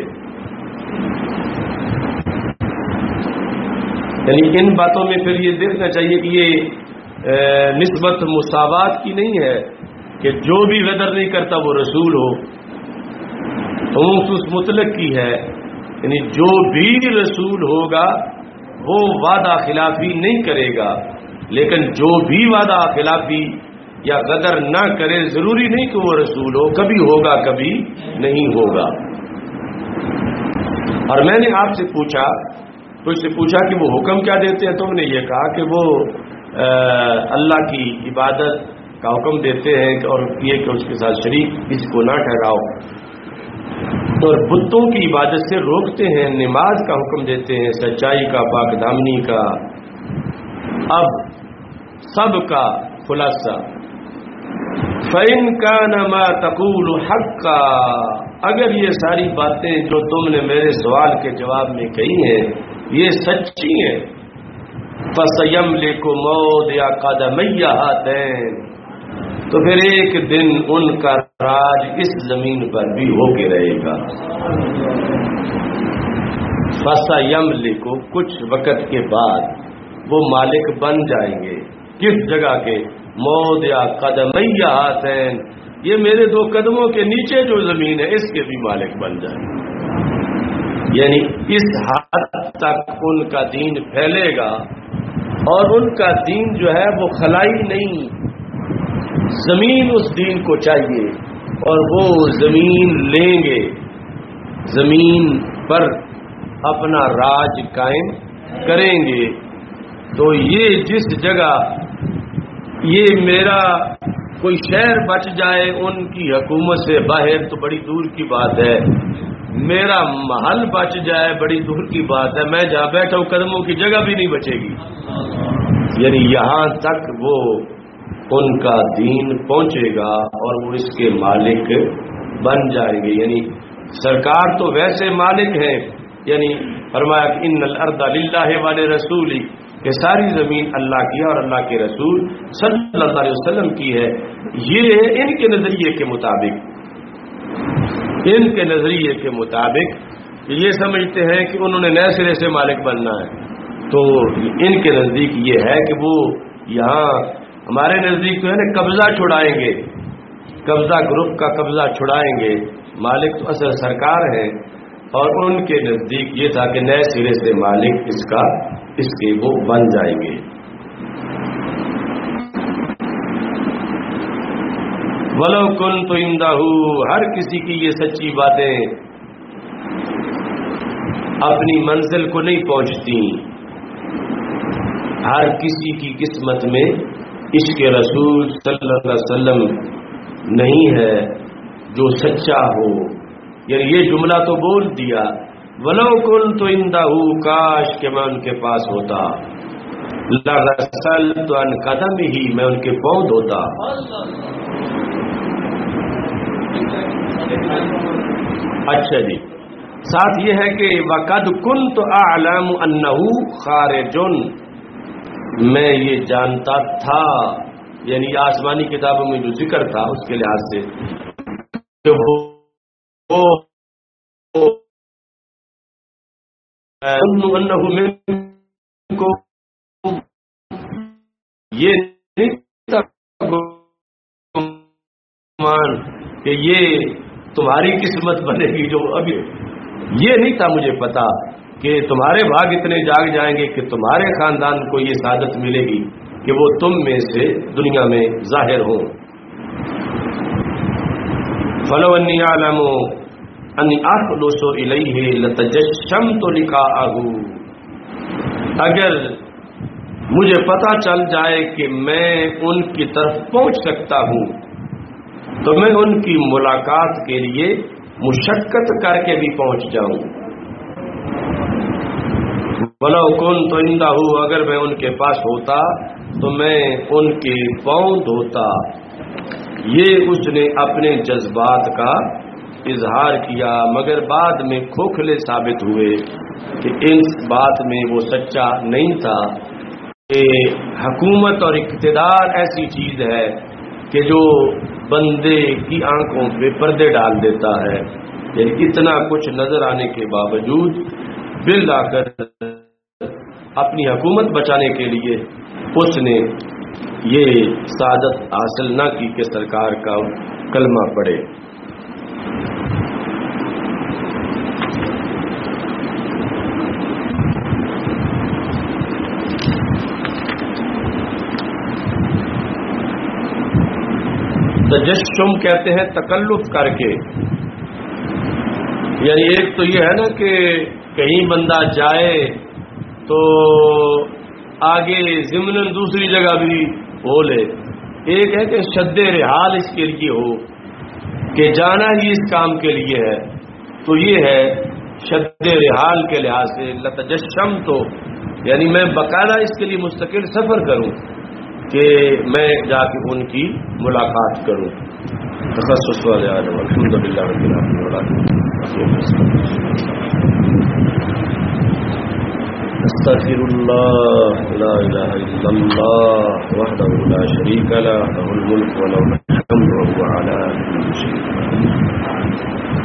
یعنی ان باتوں میں پھر یہ دیکھنا چاہیے کہ یہ نسبت مساوات کی نہیں ہے کہ جو بھی غدر نہیں کرتا وہ رسول ہو. عموم مطلق کی ہے، یعنی جو بھی رسول ہوگا وہ وعدہ خلافی نہیں کرے گا، لیکن جو بھی وعدہ خلافی یا غدر نہ کرے ضروری نہیں کہ وہ رسول ہو، کبھی ہوگا کبھی نہیں ہوگا. اور میں نے آپ سے پوچھا تو اس سے پوچھا کہ وہ حکم کیا دیتے ہیں؟ تم نے یہ کہا کہ وہ اللہ کی عبادت کا حکم دیتے ہیں اور یہ کہ اس کے ساتھ شریک اس کو نہ ٹھہراؤ، اور بتوں کی عبادت سے روکتے ہیں، نماز کا حکم دیتے ہیں، سچائی کا، پاک دامنی کا. اب سب کا خلاصہ فَإِن كَانَ مَا تَقُولُ حَقًّا، اگر یہ ساری باتیں جو تم نے میرے سوال کے جواب میں کہی ہیں یہ سچی ہیں، فَسَيَمْلِكُ مَوْضِعَ قَدَمَيَّ هَاتَيْنِ، تو پھر ایک دن ان کا راج اس زمین پر بھی ہو کے رہے گا. فَسَيَمْلِكُ، کچھ وقت کے بعد وہ مالک بن جائیں گے. کس جگہ کے؟ موضع قدمیہ ہاتین، یہ میرے دو قدموں کے نیچے جو زمین ہے اس کے بھی مالک بن جائیں گے. یعنی اس حد تک ان کا دین پھیلے گا، اور ان کا دین جو ہے وہ خلائی نہیں، زمین اس دین کو چاہیے اور وہ زمین لیں گے، زمین پر اپنا راج قائم کریں گے. تو یہ جس جگہ یہ میرا کوئی شہر بچ جائے ان کی حکومت سے باہر تو بڑی دور کی بات ہے، میرا محل بچ جائے بڑی دور کی بات ہے، میں جہاں بیٹھا ہوں قدموں کی جگہ بھی نہیں بچے گی. یعنی یہاں تک وہ ان کا دین پہنچے گا اور وہ اس کے مالک بن جائیں گے. یعنی سرکار تو ویسے مالک ہیں، یعنی فرمایا کہ ان الارض للہ ولرسولہ، کہ ساری زمین اللہ کی اور اللہ کے رسول صلی اللہ علیہ وسلم کی ہے. یہ ان کے نظریے کے مطابق یہ سمجھتے ہیں کہ انہوں نے نئے سرے سے مالک بننا ہے. تو ان کے نزدیک یہ ہے کہ وہ یہاں ہمارے نزدیک تو ہے نا قبضہ چھڑائیں گے، قبضہ گروپ کا قبضہ چھڑائیں گے، مالک تو اصل سرکار ہے. اور ان کے نزدیک یہ تھا کہ نئے سرے سے مالک اس کے وہ بن جائیں گے. وَلَوْ كُنْتُ عِنْدَهُ، ہر کسی کی یہ سچی باتیں اپنی منزل کو نہیں پہنچتی. ہر کسی کی قسمت میں عشق رسول صلی اللہ علیہ وسلم نہیں ہے جو سچا ہو. یعنی یہ جملہ تو بول دیا، وَلَوْ كُنْتُ عِنْدَهُ، کاش کہ میں ان کے پاس ہوتا، لَغَسَلْتُ عَنْ قَدَمِهِ، میں ان کے پاؤں دھوتا. اچھا جی، ساتھ یہ ہے کہ وَقَدْ كُنْتُ أَعْلَمُ أَنَّهُ خَارِجٌ، میں یہ جانتا تھا، یعنی آسمانی کتابوں میں جو ذکر تھا اس کے لحاظ سے کہ وہ یہ نہیں تھا کہ یہ تمہاری قسمت بنے گی جو ابھی، یہ نہیں تھا مجھے پتا کہ تمہارے بھاگ اتنے جاگ جائیں گے کہ تمہارے خاندان کو یہ سعادت ملے گی کہ وہ تم میں سے دنیا میں ظاہر ہوں. فَلَوْ أَنِّي أَعْلَمُ أَنِّي أَخْلُصُ إِلَيْهِ لَتَجَشَّمْتُ لِقَاءَهُ، اگر مجھے پتا چل جائے کہ میں ان کی طرف پہنچ سکتا ہوں تو میں ان کی ملاقات کے لیے مشقت کر کے بھی پہنچ جاؤں. وَلَوْ كُنْتُ عِنْدَهُ، اگر میں ان کے پاس ہوتا تو میں ان کے پاؤں دھوتا. یہ اس نے اپنے جذبات کا اظہار کیا، مگر بعد میں کھوکھلے ثابت ہوئے کہ اس بات میں وہ سچا نہیں تھا کہ حکومت اور اقتدار ایسی چیز ہے کہ جو بندے کی آنکھوں پہ پردے ڈال دیتا ہے. یعنی اتنا کچھ نظر آنے کے باوجود بالآخر اپنی حکومت بچانے کے لیے اس نے یہ سعادت حاصل نہ کی کہ سرکار کا کلمہ پڑھے. تجشم کہتے ہیں تکلف کر کے. یعنی ایک تو یہ ہے نا کہ کہیں بندہ جائے تو آگے ضمن دوسری جگہ بھی ہو لے. ایک ہے کہ شد رحال اس کے لیے ہو کہ جانا ہی اس کام کے لیے ہے. تو یہ ہے شد رحال کے لحاظ سے لتجشم، تو یعنی میں باقاعدہ اس کے لیے مستقل سفر کروں کہ میں جا کے ان کی ملاقات کروں. تخصص والے عالم الحمدللہ رب العالمین. استغفر اللہ لا الہ الا اللہ وحدہ لا شریک لہ لہ الملک و لہ الحمد وهو علی کل شیء قدیر.